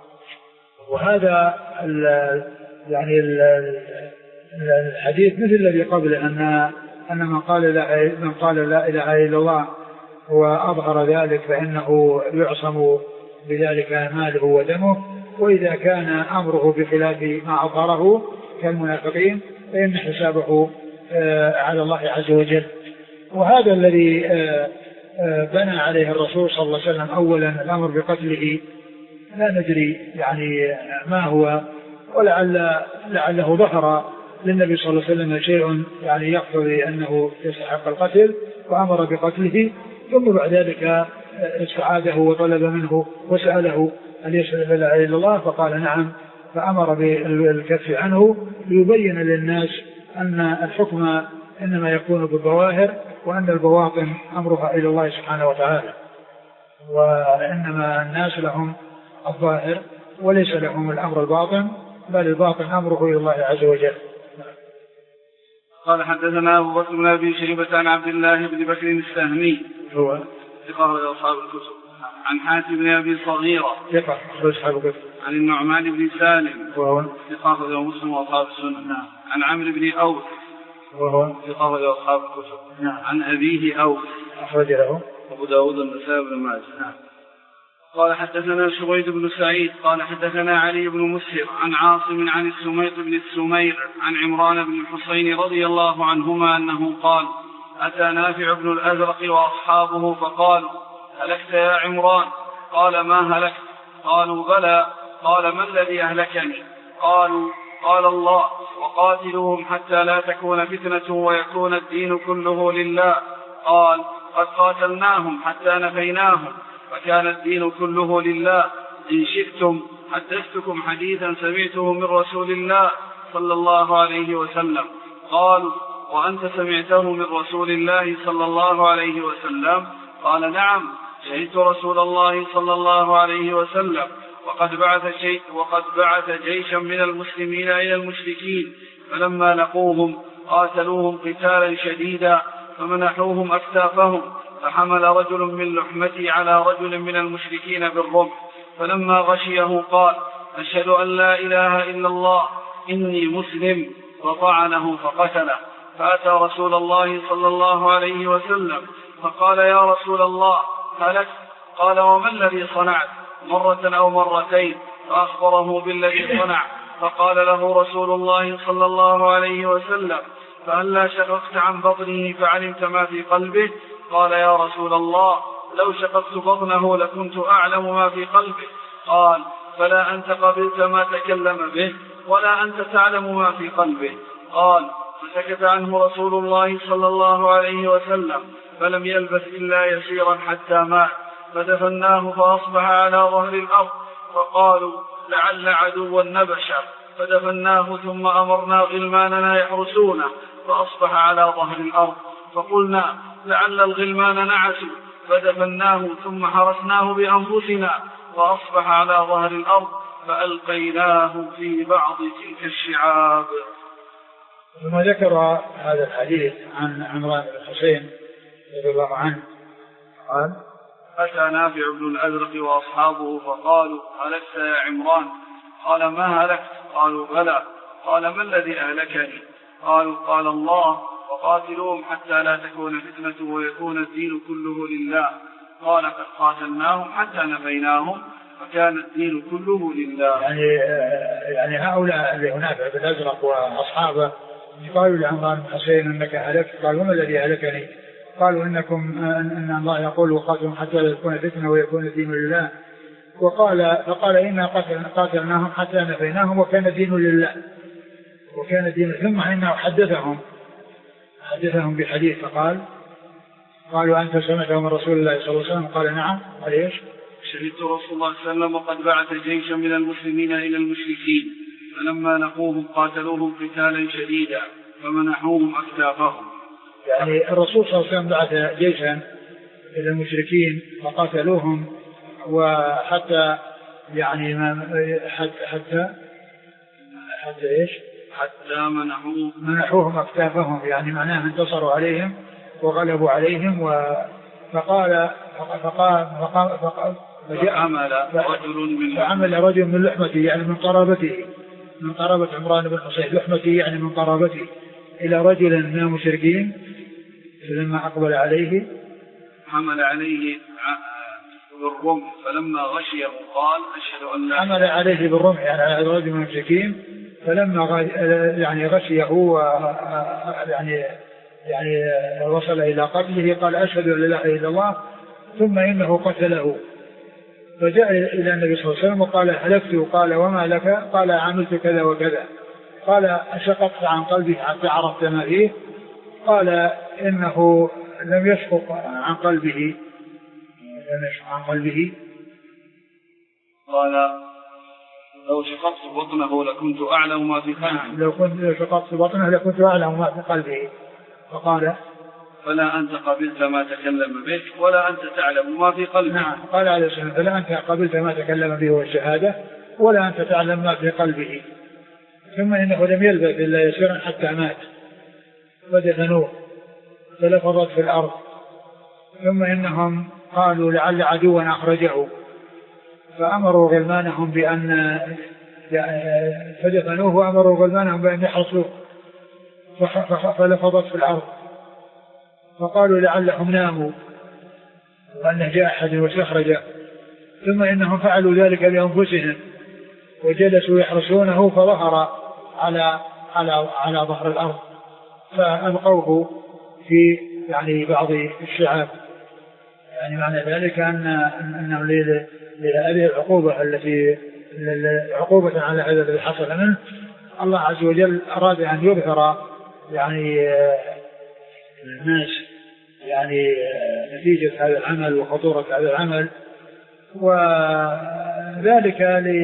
وهذا ال يعني ال الحديث مثل الذي قبله أن أن من قال لا من قال لا إله إلا الله وأظهر ذلك فإنه يعصم بذلك ماله ودمه، وإذا كان أمره بخلاف ما أظهره كالمنافقين فإن حسابه على الله عز وجل. وهذا الذي بنى عليه الرسول صلى الله عليه وسلم أولا الأمر بقتله لا ندري يعني ما هو، ولعل لعله ظهر للنبي صلى الله عليه وسلم شيء يعني يقتضي أنه يستحق القتل فأمر بقتله، ثم بعد ذلك استعاده وطلب منه وسأله أن يشهد لا إله إلا الله فقال نعم، فأمر بالكف عنه ليبين للناس أن الحكم إنما يكون بالظواهر وأن البواطن أمرها إلى الله سبحانه وتعالى، وإنما الناس لهم الظاهر وليس لهم الأمر الباطن، بل الباطن أمره إلى الله عز وجل. قال حدثنا أبو بكر بن أبي شيبة عن عبد الله بن بكر السهمي هو ثقة أصحاب الكتب عن حاتم بن أبي صغيرة ثقة أصحاب الكتب عن النعمان بن سالم وهو ثقة مسلم وأصحاب السنة عن عمرو بن أوس وهو ثقة أصحاب الكتب نعم. عن أبيه أوس أخرج له أبو داود النسائي بن ماجه. نعم. قال حدثنا شبيد بن سعيد قال حدثنا علي بن مسهر عن عاصم عن السميط بن السمير عن عمران بن الحصين رضي الله عنهما أنه قال أتى نافع بن الأزرق وأصحابه فقالوا هلكت يا عمران؟ قال ما هلكت؟ قالوا بلى. قال ما الذي أهلكني؟ قالوا قال الله وقاتلوهم حتى لا تكون فتنة ويكون الدين كله لله. قال قد قاتلناهم حتى نفيناهم فكان الدين كله لله. إن شئتم حدثتكم حديثا سمعته من رسول الله صلى الله عليه وسلم. قالوا وأنت سمعته من رسول الله صلى الله عليه وسلم؟ قال نعم، شهدت رسول الله صلى الله عليه وسلم وقد بعث, شيء وقد بعث جيشا من المسلمين إلى المشركين فلما لقوهم قاتلوهم قتالا شديدا فمنحوهم أكتافهم فحمل رجل من لحمتي على رجل من المشركين بالرمح فلما غشيه قال أشهد أن لا إله إلا الله إني مسلم وطعنه فقتله. فأتى رسول الله صلى الله عليه وسلم فقال يا رسول الله هلكت؟ قال وما الذي صنعت؟ مرة أو مرتين؟ فأخبره بالذي صنع. فقال له رسول الله صلى الله عليه وسلم فهلا شققت عن بطنه فعلمت ما في قلبه؟ قال يا رسول الله لو شققت بطنه لكنت أعلم ما في قلبه. قال فلا أنت قبلت ما تكلم به ولا أنت تعلم ما في قلبه. قال فسكت عنه رسول الله صلى الله عليه وسلم فلم يلبث إلا يسيرا حتى مات فدفناه فأصبح على ظهر الأرض فقالوا لعل عدوا نبش فدفناه ثم أمرنا غلماننا يحرسونه فأصبح على ظهر الأرض فقلنا لعل الغلمان نعسوا فدفناه ثم حرسناه بأنفسنا فأصبح على ظهر الأرض فألقيناه في بعض تلك الشعاب. ثم ذكر هذا الحديث عن عمران بن الحسين رضي الله عنه قال: أتى نافع بن الأزرق وأصحابه فقالوا: هلكت يا عمران؟ قال: ما هلكت؟ قالوا: بلى. قال: ما الذي أهلكني؟ قالوا: قال الله: وقاتلوهم حتى لا تكون فتنة ويكون الدين كله لله. قال: قد قاتلناهم حتى نفيناهم وكان الدين كله لله. يعني يعني هؤلاء اللي نافع بن الأزرق وأصحابه قالوا لعمران بن الحسين: انك هلكت؟ قال: وما الذي هلكني؟ قالوا: انكم ان الله يقول: وقاتلهم حتى لا تكون فتنة ويكون الدين لله. وقال فقال: إنا قاتلناهم حتى نفيناهم وكان الدين لله. وكان الدين. ثم انه حدثهم حدثهم بحديث فقال: قالوا: أنت سمعته من رسول الله صلى الله عليه وسلم؟ قال: نعم. قال: ايش؟ شهدت رسول الله صلى الله عليه وسلم وقد بعث جيشا من المسلمين إلى المشركين فلما لقوهم قاتلوهم قتالا شديدا فمنحوهم أكتافهم. يعني الرسول صلى الله عليه وسلم بعث جيشا إلى المشركين فقاتلوهم وحتى يعني حتى حتى حتى ايش؟ حتى منحوهم منحوهم أكتافهم، يعني معناه انتصروا عليهم وغلبوا عليهم. فقال فقال فقال فقال فعمل رجل من فعمل رجل من لحمته، يعني من قرابته، من قرابة عمران بن الحسين، لحمته يعني من قرابته، إلى رجل من المشركين فلما أقبل عليه حمل عليه بالرمح فلما غشيه قال: أشهد أن لا. حمل عليه بالرمح يعني على رجل من المشركين فلما يعني غشيه يعني يعني وصل إلى قتله قال: أشهد أن لا إله إلا الله، ثم إنه قتله. فجاء إلى النبي صلى الله عليه وسلم وقال: هلكت. قال: وما لك؟ قال: عملت كذا وكذا. قال: أشققت عن قلبه حتى عرفت ما فيه؟ قال: إنه لم يشقق عن قلبه لم يشقق عن قلبه قال: لو شققت بطنه لكنت أعلم ما في قلبه. لو كنت شققت بطنه لكنت أعلم ما في قلبه. فقال: فلا أنت قبلت ما تكلم به ولا أنت تعلم ما في قلبه. نعم. قال عليه الصلاة والسلام: فلا أنت قبلت ما تكلم به والشهادة ولا أنت تعلم ما في قلبه. ثم إنه لم يلبث إلا يسيرا حتى مات ودفنوه فلفظت في الأرض. ثم إنهم قالوا: لعل عدوا أخرجه، فأمروا غلمانهم بأن فدفنوه وأمروا غلمانهم بأن يحرسوه فلفظت في الأرض. فقالوا: لعلهم ناموا وأنه جاء أحد واستخرج. ثم إنهم فعلوا ذلك بأنفسهم وجلسوا يحرسونه فظهر على على على ظهر الأرض فألقوه في يعني بعض الشعاب. يعني معنى ذلك أن أنه لهذه العقوبة التي عقوبة على هذا الذي حصل منه الله عز وجل أراد أن يظهر يعني الناس يعني نتيجة هذا العمل وخطورة هذا العمل، وذلك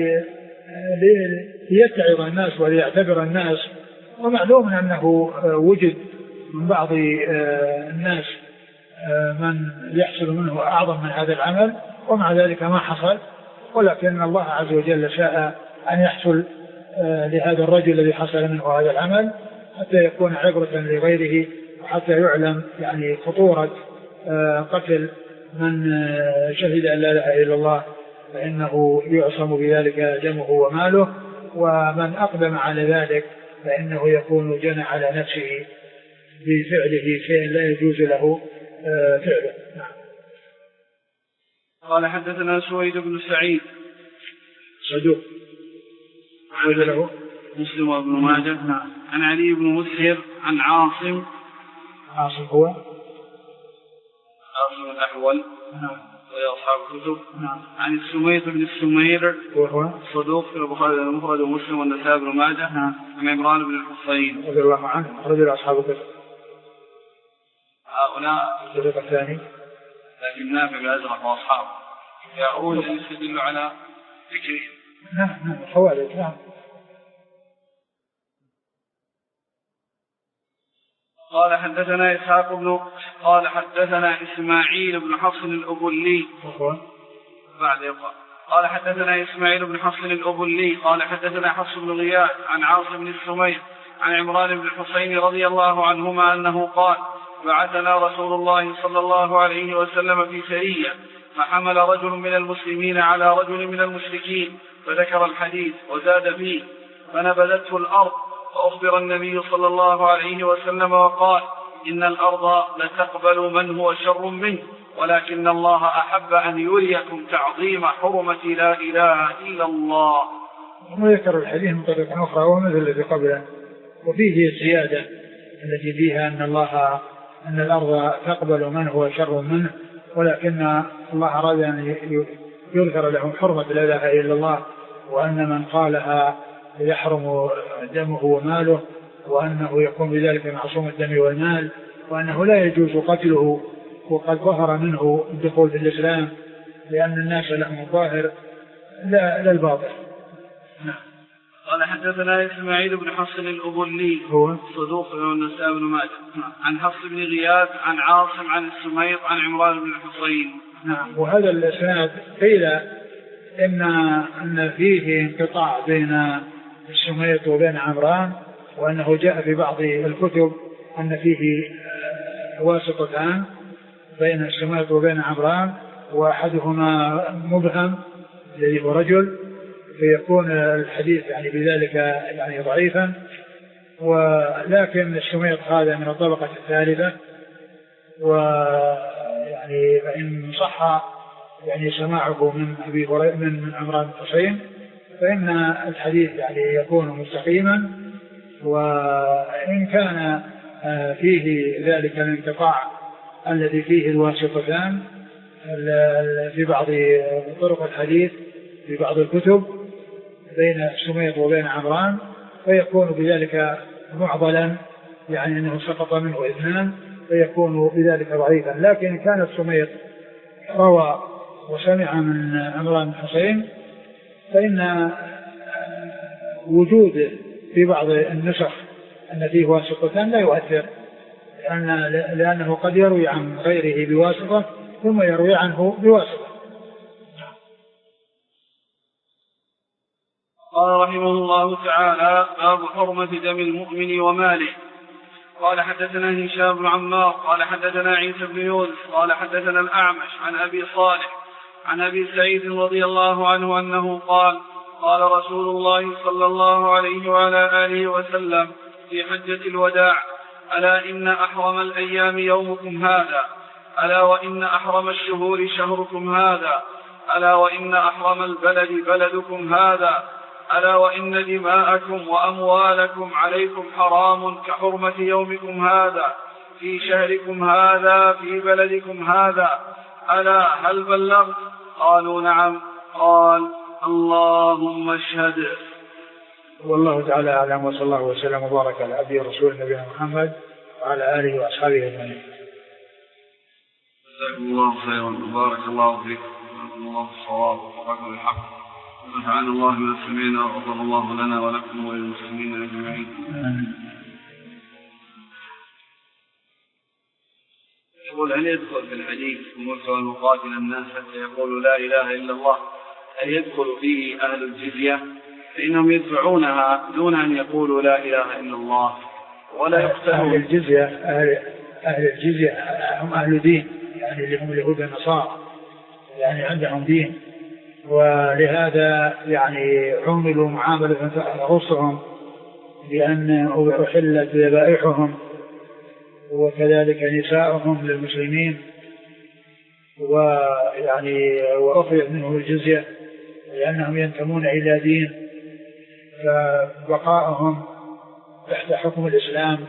ليتعظ الناس وليعتبر الناس. ومعلوم أنه وجد من بعض الناس من يحصل منه أعظم من هذا العمل ومع ذلك ما حصل، ولكن الله عز وجل شاء أن يحصل لهذا الرجل الذي حصل منه هذا العمل حتى يكون عبرة لغيره وحتى يعلم يعني خطورة قتل من شهد أن لا إله إلا الله، فإنه يعصم بذلك دمه وماله، ومن أقدم على ذلك فإنه يكون جنى على نفسه بفعله شيء لا يجوز له فعله. نعم. قال: حدثنا سويد بن سعيد صدوق أخرج له مسلم وابن ماجه. نعم. عن علي بن مسهر عن عاصم عاصم هو عاصم الأحول نعم وهي أصحاب الكتب. نعم. عن السميط بن السمير وهو صدوق في البخاري المفرد ومسلم والنسائي بن ماجه. نعم. عن عمران بن الحصين رضي الله عنه رجل أصحاب الكتب. هؤلاء الصديق الثاني لكن نافع بن الأزرق وأصحابه يقول يستدل على فكره. نعم نعم خوالد. نعم. قال: حدثنا إسحاق بن قال حدثنا إسماعيل بن حفص الأبلي وهو بعد يقع قال حدثنا إسماعيل بن حفص الأبلي قال حدثنا حفص بن غياث عن عاصم بن السمير عن عمران بن الحصين رضي الله عنهما أنه قال بعثنا رسول الله صلى الله عليه وسلم في سرية فحمل رجل من المسلمين على رجل من المشركين فذكر الحديث وزاد فيه فنبذته الأرض فأخبر النبي صلى الله عليه وسلم وقال إن الأرض لتقبل من هو شر منه ولكن الله أحب أن يريكم تعظيم حرمة لا إله إلا الله. وذكر الحديث من طريق أخرى ومثل الذي قبله وفيه الزيادة التي فيها أن الله أن الأرض تقبل من هو شر منه ولكن الله أراد أن يذكر لهم حرمة لا إله إلا الله وأن من قالها يحرم دمه وماله وأنه يكون بذلك معصوم الدم والمال وأنه لا يجوز قتله وقد ظهر منه الدخول في الإسلام لأن الناس لهم الظاهر لا, لا الباطل. قال حدثنا إسماعيل بن حفص الأبلي هو صدوق والنسائي بن ماجه عن حفص بن غياث عن عاصم عن السميط عن عمران بن الحصين. نعم. وهذا الإسناد قيل إن أن فيه انقطاع بين السميط وبين عمران وأنه جاء في بعض الكتب أن فيه واسطتان بين السميط وبين عمران وأحدهما مبهم الذي هو رجل فيكون الحديث يعني بذلك يعني ضعيفا ولكن السميط هذا من الطبقة الثالثة ويعني فإن صح يعني سماعه من أبي هريرة من عمران بن الحصين فإن الحديث يعني يكون مستقيما وإن كان فيه ذلك الانقطاع الذي فيه الواسطتان في بعض طرق الحديث في بعض الكتب بين السميط وبين عمران فيكون بذلك معضلا يعني أنه سقط منه اثنان فيكون بذلك ضعيفا لكن كان السميط روى وسمع من عمران بن الحصين فإن وجوده في بعض النسخ أن فيه واسطتان لا يؤثر لأن لأنه قد يروي عن غيره بواسطة ثم يروي عنه بواسطة. قال رحمه الله تعالى باب حرمة دم المؤمن وماله. قال حدثنا هشام بن عمار قال حدثنا عيسى بن يونس قال حدثنا الأعمش عن أبي صالح عن أبي سعيد رضي الله عنه أنه قال قال رسول الله صلى الله عليه وعلى آله وسلم في حجة الوداع ألا إن أحرم الأيام يومكم هذا ألا وإن أحرم الشهور شهركم هذا ألا وإن أحرم البلد بلدكم هذا ألا وإن دماءكم وأموالكم عليكم حرام كحرمة يومكم هذا في شهركم هذا في بلدكم هذا ألا هل بلغت؟ قالوا نعم. قال اللهم اشهد. والله تعالى أعلم وصلى الله وسلم وبارك على عبده ورسوله نبينا محمد وعلى آله وأصحابه أجمعين. جزاكم الله خيرا وبارك الله فيكم وجزاكم الله الصواب ووفقكم للحق ونفعنا الله بما سمعنا وغفر الله لنا ولكم وللمسلمين أجمعين. يقول هل يدخل في الحديث أمرت أن أقاتل الناس حتى يقولوا لا إله إلا الله هل يدخل فيه أهل الجزية فإنهم يدفعونها دون أن يقولوا لا إله إلا الله ولا يقتلون؟ أهل الجزية أهل, أهل الجزية هم أهل دين يعني اللي هم اليهود والنصارى يعني عندهم دين ولهذا يعني عملوا معاملة تخصهم لأن أحلت ذبائحهم وكذلك نساءهم للمسلمين ويعني وأخذت منهم الجزية لأنهم ينتمون إلى دين فبقائهم تحت حكم الإسلام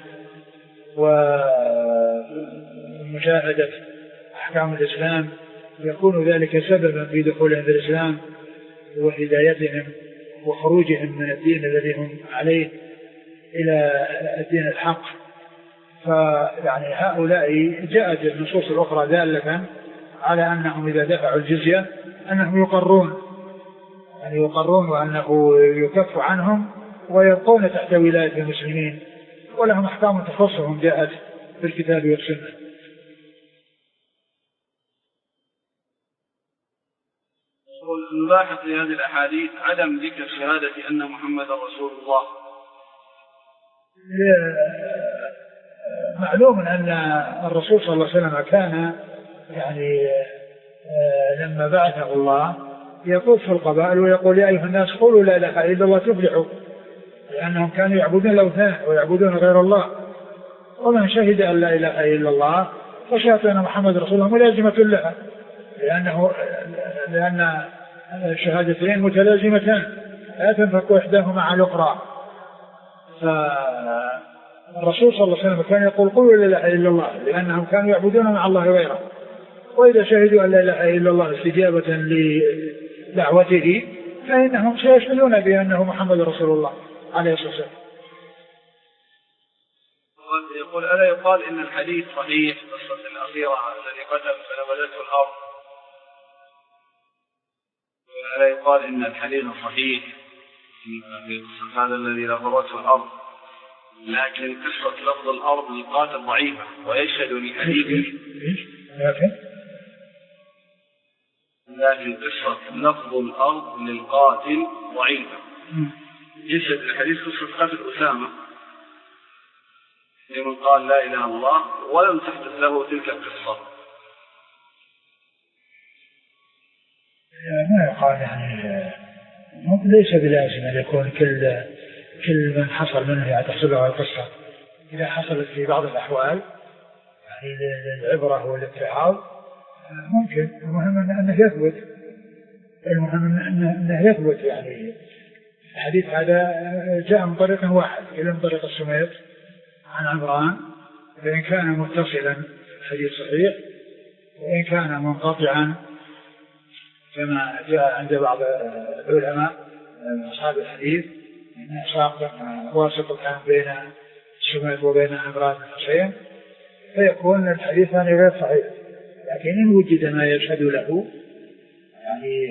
ومشاهدة أحكام الإسلام يكون ذلك سببا في دخولهم في الإسلام وهدايتهم وخروجهم من الدين الذي هم عليه إلى الدين الحق. فيعني هؤلاء جاءت النصوص الأخرى دالة على أنهم إذا دفعوا الجزية أنهم يقرون يعني يقرون وأنه يكف عنهم ويبقون تحت ولاية المسلمين ولهم أحكام تخصهم جاءت في الكتاب والسنة. يقول نلاحظ في هذه الأحاديث عدم ذكر شهادة أن محمد رسول الله. معلوم أن الرسول صلى الله عليه وسلم كان يعني لما بعثه الله يطوف في القبائل ويقول يا أيها الناس قولوا لا إله إلا الله تفلحوا، لأنهم كانوا يعبدون الأوثان ويعبدون غير الله، ومن شهد أن لا إله إلا الله فشهادة أن محمد رسول الله ملازمة لها، لأنه لأن الشهادتين متلازمتان لا تنفك إحداهما عن الأخرى. فالرسول صلى الله عليه وسلم كان يقول قولوا لا إله إلا الله لأنهم كانوا يعبدون مع الله غيره، وإذا شهدوا أن لا إله إلا الله استجابة لدعوته فإنهم سيشهدون بأنه محمد رسول الله عليه الصلاة والسلام. يقول ألا يقال إن الحديث صحيح قصة الأخيرة الذي قتل فنبذته الأرض، ألا يقال إن الحديث صحيح في قصة هذا الذي نبذته الأرض، لكن قصة لفظ الأرض للقاتل ضعيفة ويشهد لحديثه، لكن لكن قصة لفظ الأرض للقاتل ضعيفة يشهد الحديث قصة قتل أسامة لمن قال لا إله إلا الله ولم تحدث له تلك القصة. ما يقال يعني ليس بلازم أن يكون كل كل من حصل منه يعني تحصله القصة، إذا حصلت في بعض الأحوال يعني للعبرة والاتعاظ ممكن، المهم أنه يثبت، المهم أنه يثبت. يعني الحديث هذا جاء من طريق واحد إلى من طريق السميط عن عمران، فإن كان متصلا الحديث صحيح، وإن كان منقطعا كما جاء عند بعض العلماء من أصحاب الحديث أن ساق واسط كان بين السميط وبين عمران بن حسين، فيكون الحديث غير صحيح. لكن إن وجد ما يشهد له يعني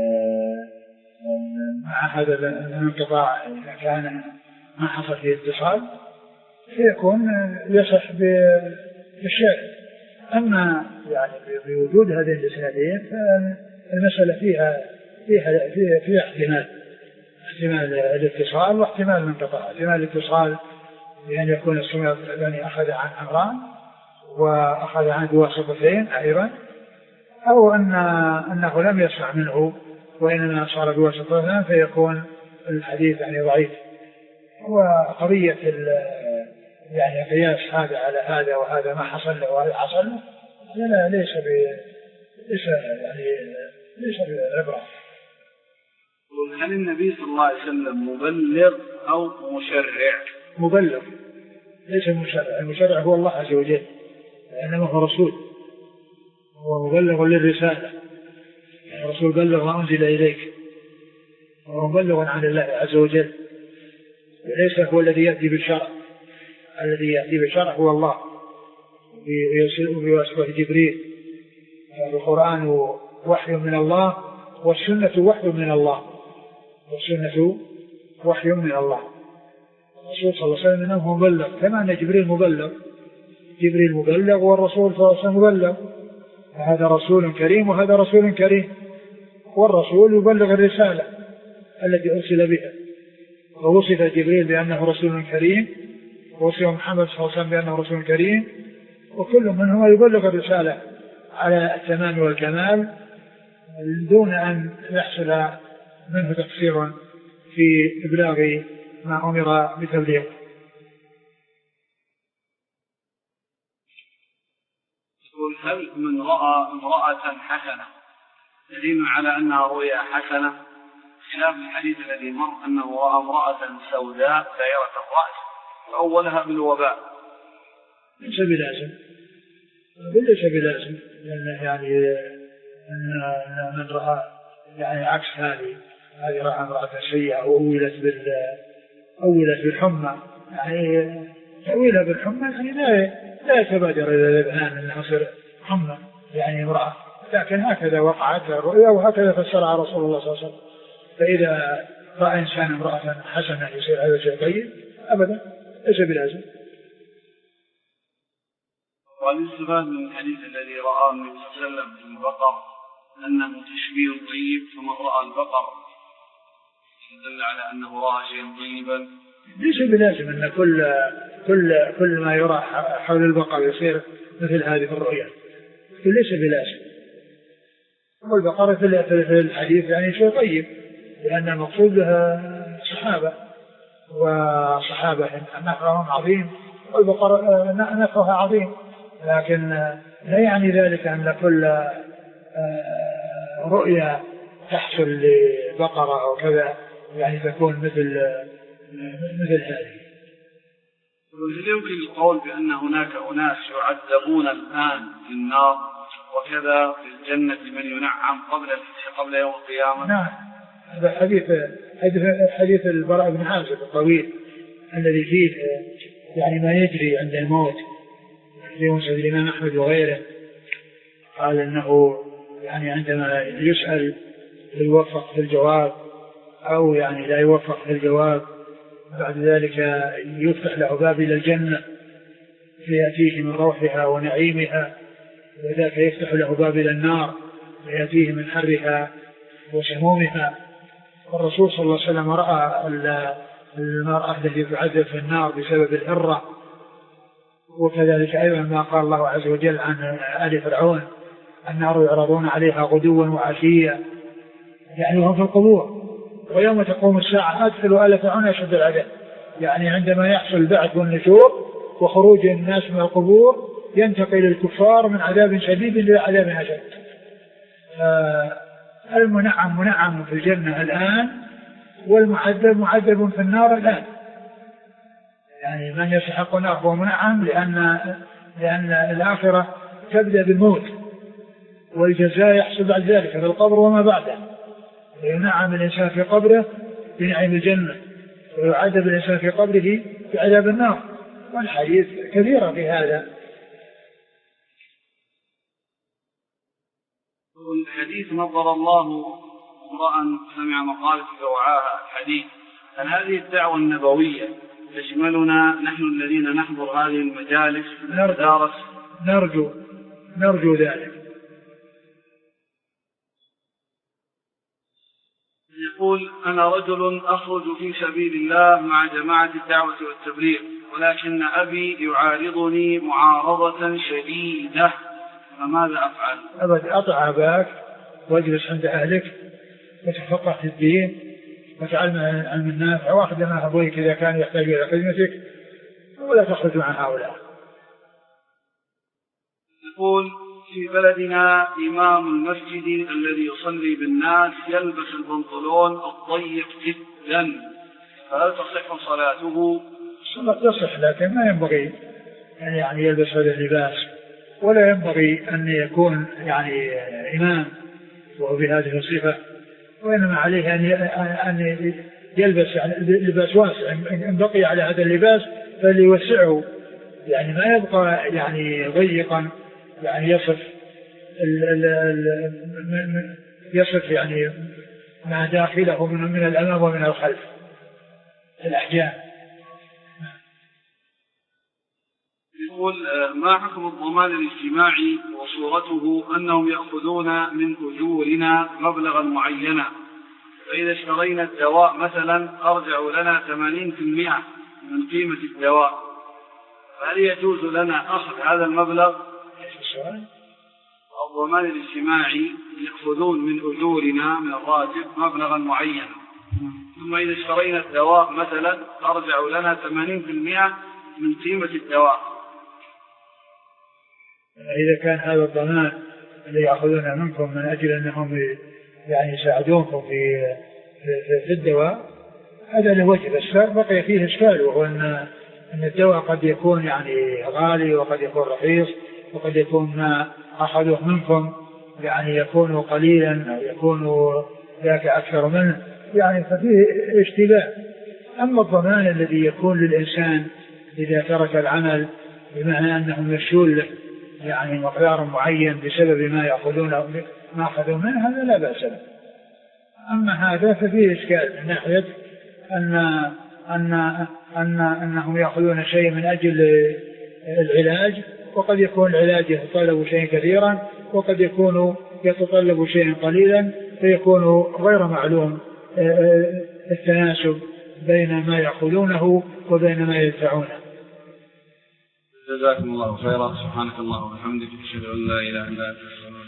مع هذا الانقطاع إذا كان ما حصل فيه اتصال فيكون يصح بالشاهد. أما يعني بوجود هذين الإسنادين فالمسألة فيها فيها فيها, فيها احتمال احتمال الاتصال واحتمال الانقطاع. احتمال الاتصال بأن يكون السميط الذي أخذ عن عمران وأخذ عنه بواسطتين أيضا، أو أن أنه لم يسمع منه وإنما صار بواسطتين فيكون الحديث يعني ضعيف. وقضية يعني قياس هذا على هذا وهذا ما حصل له وهذا حصل له لا ليس ب ليس يعني ليس بعبرة. هل النبي صلى الله عليه وسلم مبلغ أو مشرع؟ مبلغ ليس مشرع، المشرع هو الله عز وجل لأنه هو رسول، هو مبلغ للرسالة، الرسول بلغ ما أنزل إليك، هو مبلغ عن الله عز وجل، وليس هو الذي يأتي بالشرع، الذي يأتي بالشرع هو الله ويرسله بواسطة جبريل. القرآن وحي من الله والسنة وحي من الله، والسنة وحي من الله. الرسول صلى الله عليه وسلم إنه مبلغ كما أن جبريل مبلغ، جبريل مبلغ والرسول صلى الله عليه وسلم مبلغ، هذا رسول كريم وهذا رسول كريم، والرسول يبلغ الرسالة التي أرسل بها. ووصف جبريل بأنه رسول كريم، ووصف محمد صلى الله عليه وسلم بأنه رسول كريم، وكل منهما يبلغ الرسالة على التمام والكمال دون أن يحصل منه تقصير في إبلاغ ما أمر بتبليغه. يقول هل من رأى امرأة حسنة دليل على أنها رؤيا حسنة خلاف الحديث الذي مر أنه رأى امرأة سوداء دائرة الرأس وأولها بالوباء؟ ليس بلازم، ليس بلازم، لأن يعني أن من رأى يعني عكس هذه هذه رأى امرأة سيئة أولت بال أولت بالحمى، يعني تأويلها بالحمى يعني لا لا يتبادر إلى الإذهان أنها تصير حمى يعني امرأة، لكن هكذا وقعت الرؤيا وهكذا فسرها رسول الله صلى الله عليه وسلم. فإذا رأى إنسان امرأة حسنة يصير هذا شيء طيب أبدا، ليس بلازم. والاستفاد من الحديث الذي رآه النبي صلى الله عليه وسلم في البقر أنه تشبيه طيب، فمن رأى البقر يدل على أنه رأى شيئا طيبا. ليس بلازم أن كل كل كل ما يرى حول البقر يصير مثل هذه الرؤيا، ليس بلازم. والبقرة في الحديث يعني شيء طيب، لأن المقصود بها صحابة، وصحابة نفعهم عظيم، والبقرة نفعها عظيم، لكن لا يعني ذلك أن كل رؤيا تحصل لبقرة أو كذا يعني تكون مثل مثل هذه. هل يمكن القول بأن هناك أناس يعذبون الآن في النار وكذا في الجنة من ينعم قبل قبل يوم القيامة؟ نعم، هذا حديث حديث البراء بن عازب الطويل الذي فيه يعني ما يجري عند الموت في مسند الإمام أحمد وغيره، قال إنه يعني عندما يسأل يوفق في الجواب أو يعني لا يوفق في الجواب، بعد ذلك يفتح له باب إلى الجنة فيأتيه من روحها ونعيمها، وذاك يفتح له باب إلى النار فيأتيه من حرها وسمومها. والرسول صلى الله عليه وسلم رأى المرأة التي تعذب في النار بسبب الحرة، وكذلك أيضا ما قال الله عز وجل عن آل فرعون: النار يعرضون عليها غدوا وعشيا، يعني هم في القبور، ويوم تقوم الساعة أدخلوا آل فرعون أشد العذاب، يعني عندما يحصل البعث والنشور وخروج الناس من القبور ينتقل الكفار من عذاب شديد إلى عذاب أشد. المنعم منعم في الجنة الآن، والمعذب معذب في النار الآن. يعني من يستحق النار هو منعم، لأن لأن الآخرة تبدأ بالموت، والجزاء يحصل بعد ذلك في القبر وما بعده. ينعم الإنسان في قبره بنعيم الجنة، ويعذب الإنسان في قبره بعذاب النار، والحديث كثيرة في هذا. الحديث نظر الله امرأ سمع مقالة فوعاها الحديث، هل هذه الدعوة النبوية تشملنا نحن الذين نحضر هذه المجالس نرجو, نرجو نرجو ذلك. يقول: أنا رجل أخرج في سبيل الله مع جماعة الدعوة والتبليغ، ولكن أبي يعارضني معارضة شديدة، فماذا أفعل؟ أبد أطع أباك واجلس عند أهلك وتفقه في الدين وتعلم عن النافع، واخذ ما أبويك إذا كان يحتاج إلى خدمتك، ولا تخرج عن هؤلاء. يقول: في بلدنا إمام المسجد الذي يصلي بالناس يلبس البنطلون الضيق جدا، فهل تصح صلاته؟ الصلاة تصح، لكن ما ينبغي أن يعني يلبس هذا اللباس، ولا ينبغي أن يكون يعني إمام وهو بهذه الصفة، وإنما عليه أن يلبس يعني لباس واسع، إن بقي على هذا اللباس فليوسعه، يعني ما يبقى يعني ضيقا يعني يصف ال ال ال يصف يعني ما داخله من من الأمام ومن الخلف الأحجام. يقول: ما حكم الضمان الاجتماعي وصورته أنهم يأخذون من أجورنا مبلغا معينا، فإذا اشترينا الدواء مثلا أرجع لنا ثمانين بالمئة من قيمة الدواء، فهل يجوز لنا أخذ هذا المبلغ؟ الضمان الاجتماعي يأخذون من أجورنا من الراتب مبلغا معينا، ثم إذا اشترينا الدواء مثلا أرجع لنا ثمانين بالمئة من قيمة الدواء. إذا كان هذا الضمان اللي يأخذونه منكم من أجل أنهم يعني يساعدونكم في في الدواء، هذا له وجه، بس بقي فيه إشكال، وهو أن أن الدواء قد يكون يعني غالي وقد يكون رخيص، وقد يكون ما أخذوه منكم يعني يكون قليلا أو يكون ذاك أكثر منه، يعني ففيه اشتباه. أما الضمان الذي يكون للإنسان إذا ترك العمل بمعنى أنهم يشول له يعني مقدار معين بسبب ما يأخذون ما أخذوا منه، هذا لا بأس به. أما هذا ففيه إشكال من ناحية أن أن أن أنهم يأخذون شيء من أجل العلاج، وقد يكون العلاج يتطلب شيء كثيرا، وقد يكون يتطلب شيئا قليلا فيكون غير معلوم التناسب بين ما يأخذونه وبين ما يدفعونه. جزاكم الله خيرا. سبحانك اللهم وبحمدك أشهد أن لا إله إلا أنت.